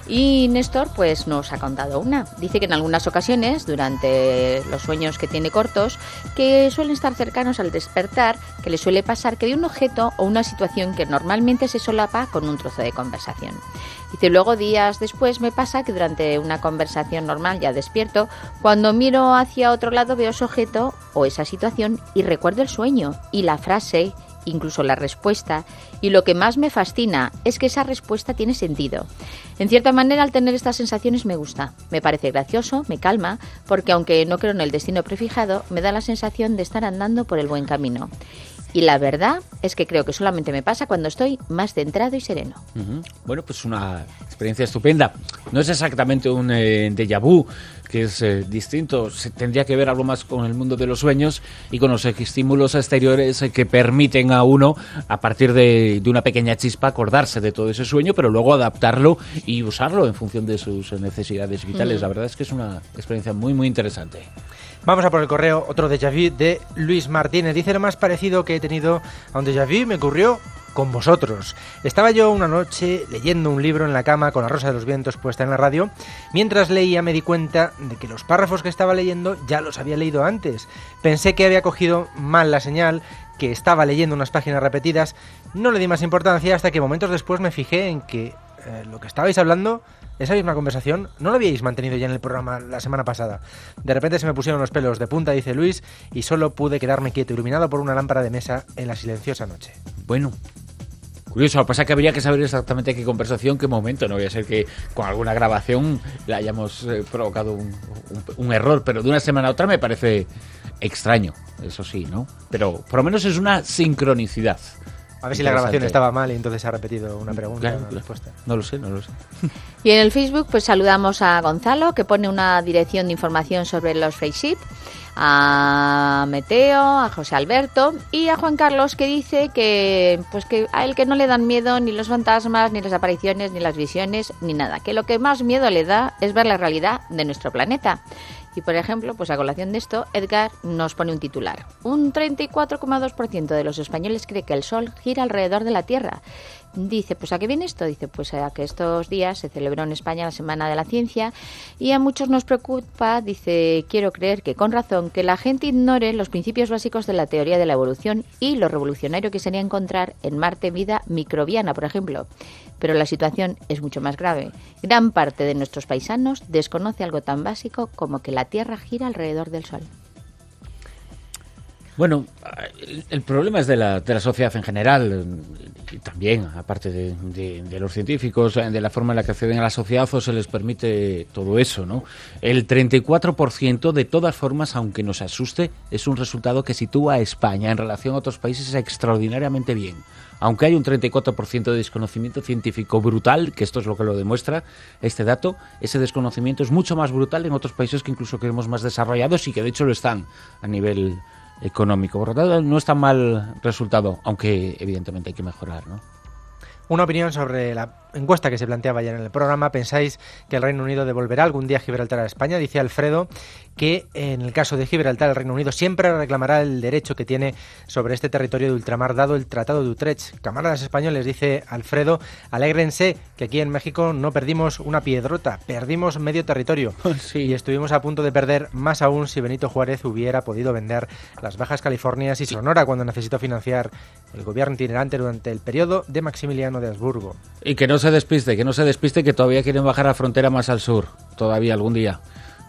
y Néstor pues nos ha contado una. Dice que en algunas ocasiones, durante los sueños que tiene cortos, que suelen estar cercanos al despertar, que le suele pasar que ve un objeto o una situación que normalmente se solapa con un trozo de conversación. Dice, luego días después me pasa que durante una conversación normal, ya despierto, cuando miro hacia otro lado veo ese objeto o esa situación y recuerdo el sueño y la frase, incluso la respuesta, y lo que más me fascina es que esa respuesta tiene sentido. En cierta manera, al tener estas sensaciones me gusta, me parece gracioso, me calma, porque aunque no creo en el destino prefijado, me da la sensación de estar andando por el buen camino. Y la verdad es que creo que solamente me pasa cuando estoy más centrado y sereno. Uh-huh. Bueno, pues una experiencia estupenda. No es exactamente un eh, déjà vu, que es eh, distinto. Se tendría que ver algo más con el mundo de los sueños y con los estímulos exteriores eh, que permiten a uno, a partir de, de una pequeña chispa, acordarse de todo ese sueño, pero luego adaptarlo y usarlo en función de sus necesidades vitales. Uh-huh. La verdad es que es una experiencia muy, muy interesante. Vamos a por el correo, otro déjà vu de Luis Martínez. Dice, lo más parecido que he tenido a un déjà vu me ocurrió con vosotros. Estaba yo una noche leyendo un libro en la cama con La Rosa de los Vientos puesta en la radio. Mientras leía me di cuenta de que los párrafos que estaba leyendo ya los había leído antes. Pensé que había cogido mal la señal, que estaba leyendo unas páginas repetidas. No le di más importancia hasta que momentos después me fijé en que eh, lo que estabais hablando, esa misma conversación, no lo habíais mantenido ya en el programa la semana pasada. De repente se me pusieron los pelos de punta, dice Luis, y solo pude quedarme quieto, iluminado por una lámpara de mesa en la silenciosa noche. Bueno, curioso, lo que pasa es que habría que saber exactamente qué conversación, qué momento. No voy a ser que con alguna grabación le hayamos eh, provocado un, un, un error, pero de una semana a otra me parece extraño, eso sí, ¿no? Pero por lo menos es una sincronicidad. A ver si la grabación estaba mal y entonces ha repetido una pregunta claro, o una respuesta. No lo sé, no lo sé. Y en el Facebook pues saludamos a Gonzalo, que pone una dirección de información sobre los Freyship, a Meteo, a José Alberto y a Juan Carlos, que dice que pues que a él que no le dan miedo ni los fantasmas, ni las apariciones, ni las visiones, ni nada, que lo que más miedo le da es ver la realidad de nuestro planeta. Y, por ejemplo, pues a colación de esto, Edgar nos pone un titular. Un treinta y cuatro coma dos por ciento de los españoles cree que el Sol gira alrededor de la Tierra. Dice, pues ¿a qué viene esto? Dice, pues a que estos días se celebró en España la Semana de la Ciencia y a muchos nos preocupa, dice, quiero creer que con razón, que la gente ignore los principios básicos de la teoría de la evolución y lo revolucionario que sería encontrar en Marte vida microbiana, por ejemplo. Pero la situación es mucho más grave. Gran parte de nuestros paisanos desconoce algo tan básico como que la Tierra gira alrededor del Sol. Bueno, el problema es de la, de la sociedad en general, y también, aparte de, de, de los científicos, de la forma en la que acceden a la sociedad o se les permite todo eso, ¿no? El treinta y cuatro por ciento, de todas formas, aunque nos asuste, es un resultado que sitúa a España en relación a otros países extraordinariamente bien. Aunque hay un treinta y cuatro por ciento de desconocimiento científico brutal, que esto es lo que lo demuestra, este dato, ese desconocimiento es mucho más brutal en otros países que incluso creemos más desarrollados y que de hecho lo están a nivel económico. Por lo tanto, no es tan mal resultado, aunque evidentemente hay que mejorar, ¿no? Una opinión sobre la encuesta que se planteaba ayer en el programa. ¿Pensáis que el Reino Unido devolverá algún día Gibraltar a España? Dice Alfredo que en el caso de Gibraltar el Reino Unido siempre reclamará el derecho que tiene sobre este territorio de ultramar dado el Tratado de Utrecht. Camaradas españoles, dice Alfredo, alégrense que aquí en México no perdimos una piedrota, perdimos medio territorio. Sí. Y estuvimos a punto de perder más aún si Benito Juárez hubiera podido vender las Bajas Californias y Sonora cuando necesitó financiar el gobierno itinerante durante el periodo de Maximiliano de Habsburgo. Y que no se despiste, que no se despiste, que todavía quieren bajar la frontera más al sur, todavía algún día.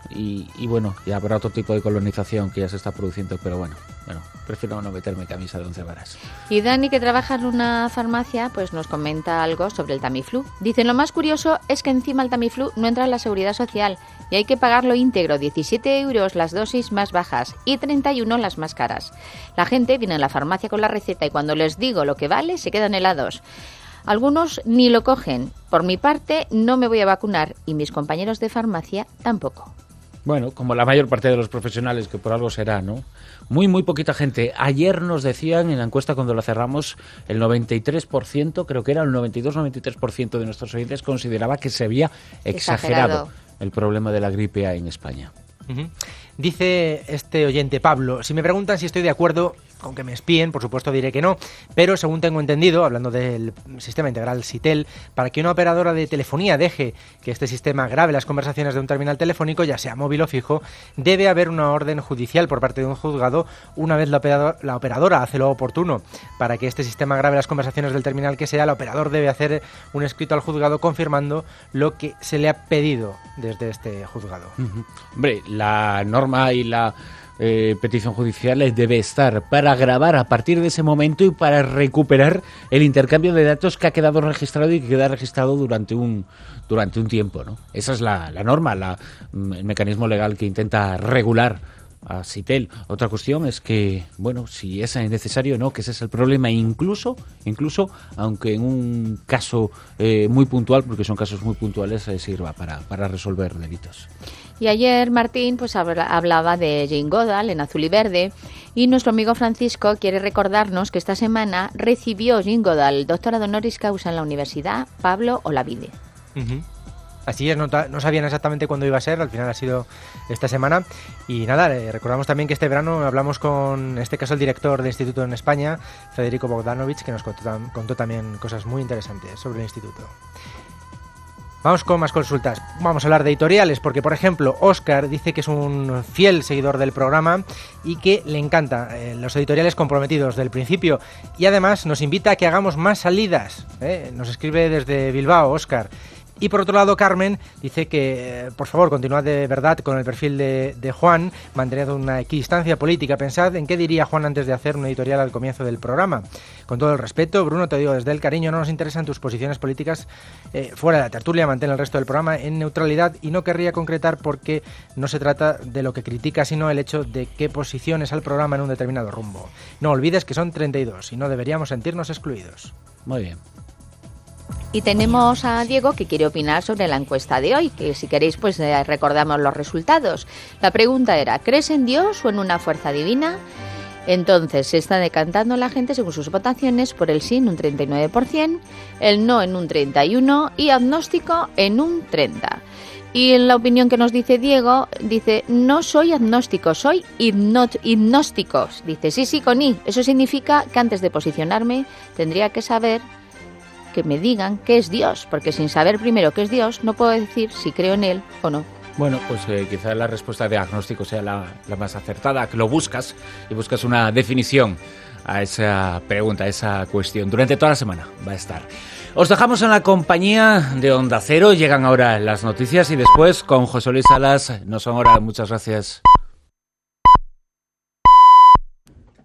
Y, y bueno, ya habrá otro tipo de colonización que ya se está produciendo, pero bueno, bueno, prefiero no meterme camisa de once varas. Y Dani, que trabaja en una farmacia, pues nos comenta algo sobre el Tamiflu. Dice, lo más curioso es que encima el Tamiflu no entra en la seguridad social y hay que pagarlo íntegro, diecisiete euros las dosis más bajas y treinta y uno las más caras. La gente viene a la farmacia con la receta y cuando les digo lo que vale, se quedan helados. Algunos ni lo cogen. Por mi parte, no me voy a vacunar y mis compañeros de farmacia tampoco. Bueno, como la mayor parte de los profesionales, que por algo será, ¿no? Muy, muy poquita gente. Ayer nos decían en la encuesta cuando la cerramos, el noventa y tres por ciento, creo que era el noventa y dos noventa y tres por ciento de nuestros oyentes consideraba que se había exagerado, exagerado el problema de la gripe A en España. Uh-huh. Dice este oyente, Pablo, si me preguntan si estoy de acuerdo con que me espíen, por supuesto diré que no, pero según tengo entendido, hablando del sistema integral SITEL, para que una operadora de telefonía deje que este sistema grabe las conversaciones de un terminal telefónico, ya sea móvil o fijo, debe haber una orden judicial por parte de un juzgado una vez la, operador, la operadora hace lo oportuno. Para que este sistema grabe las conversaciones del terminal que sea, el operador debe hacer un escrito al juzgado confirmando lo que se le ha pedido desde este juzgado. Uh-huh. Hombre, la norma y la Eh, petición judicial debe estar para grabar a partir de ese momento y para recuperar el intercambio de datos que ha quedado registrado y que queda registrado durante un durante un tiempo, ¿no? Esa es la, la norma, la, el mecanismo legal que intenta regular a SITEL. Otra cuestión es que, bueno, si es necesario o no, que ese es el problema, incluso, incluso aunque en un caso eh, muy puntual, porque son casos muy puntuales, eh, sirva para, para resolver delitos. Y ayer Martín pues hablaba de Jane Goodall en Azul y Verde y nuestro amigo Francisco quiere recordarnos que esta semana recibió Jane Goodall el doctorado honoris causa en la Universidad Pablo Olavide. Uh-huh. Así es, no, no sabían exactamente cuándo iba a ser, al final ha sido esta semana. Y nada, eh, recordamos también que este verano hablamos con, en este caso, el director del instituto en España, Federico Bogdanovich, que nos contó, contó también cosas muy interesantes sobre el instituto. Vamos con más consultas. Vamos a hablar de editoriales, porque, por ejemplo, Óscar dice que es un fiel seguidor del programa y que le encanta eh, los editoriales comprometidos del principio. Y además nos invita a que hagamos más salidas. ¿eh? Nos escribe desde Bilbao, Óscar. Y por otro lado, Carmen dice que, eh, por favor, continuad de verdad con el perfil de, de Juan, manteniendo una equidistancia política. Pensad en qué diría Juan antes de hacer una editorial al comienzo del programa. Con todo el respeto, Bruno, te digo desde el cariño, no nos interesan tus posiciones políticas eh, fuera de la tertulia, mantén el resto del programa en neutralidad y no querría concretar porque no se trata de lo que critica, sino el hecho de qué posiciones al programa en un determinado rumbo. No olvides que son treinta y dos y no deberíamos sentirnos excluidos. Muy bien. Y tenemos a Diego que quiere opinar sobre la encuesta de hoy, que si queréis pues eh, recordamos los resultados. La pregunta era, ¿crees en Dios o en una fuerza divina? Entonces se está decantando la gente según sus votaciones por el sí en un treinta y nueve por ciento, el no en un treinta y uno por ciento y agnóstico en un treinta por ciento. Y en la opinión que nos dice Diego, dice, no soy agnóstico, soy hipnot- hipnóstico. Dice, sí, sí, con I. Eso significa que antes de posicionarme tendría que saber que me digan qué es Dios, porque sin saber primero qué es Dios no puedo decir si creo en él o no. Bueno, pues eh, quizá la respuesta de agnóstico sea la, la más acertada, que lo buscas y buscas una definición a esa pregunta, a esa cuestión. Durante toda la semana va a estar. Os dejamos en la compañía de Onda Cero. Llegan ahora las noticias y después con José Luis Salas. No son horas. Muchas gracias.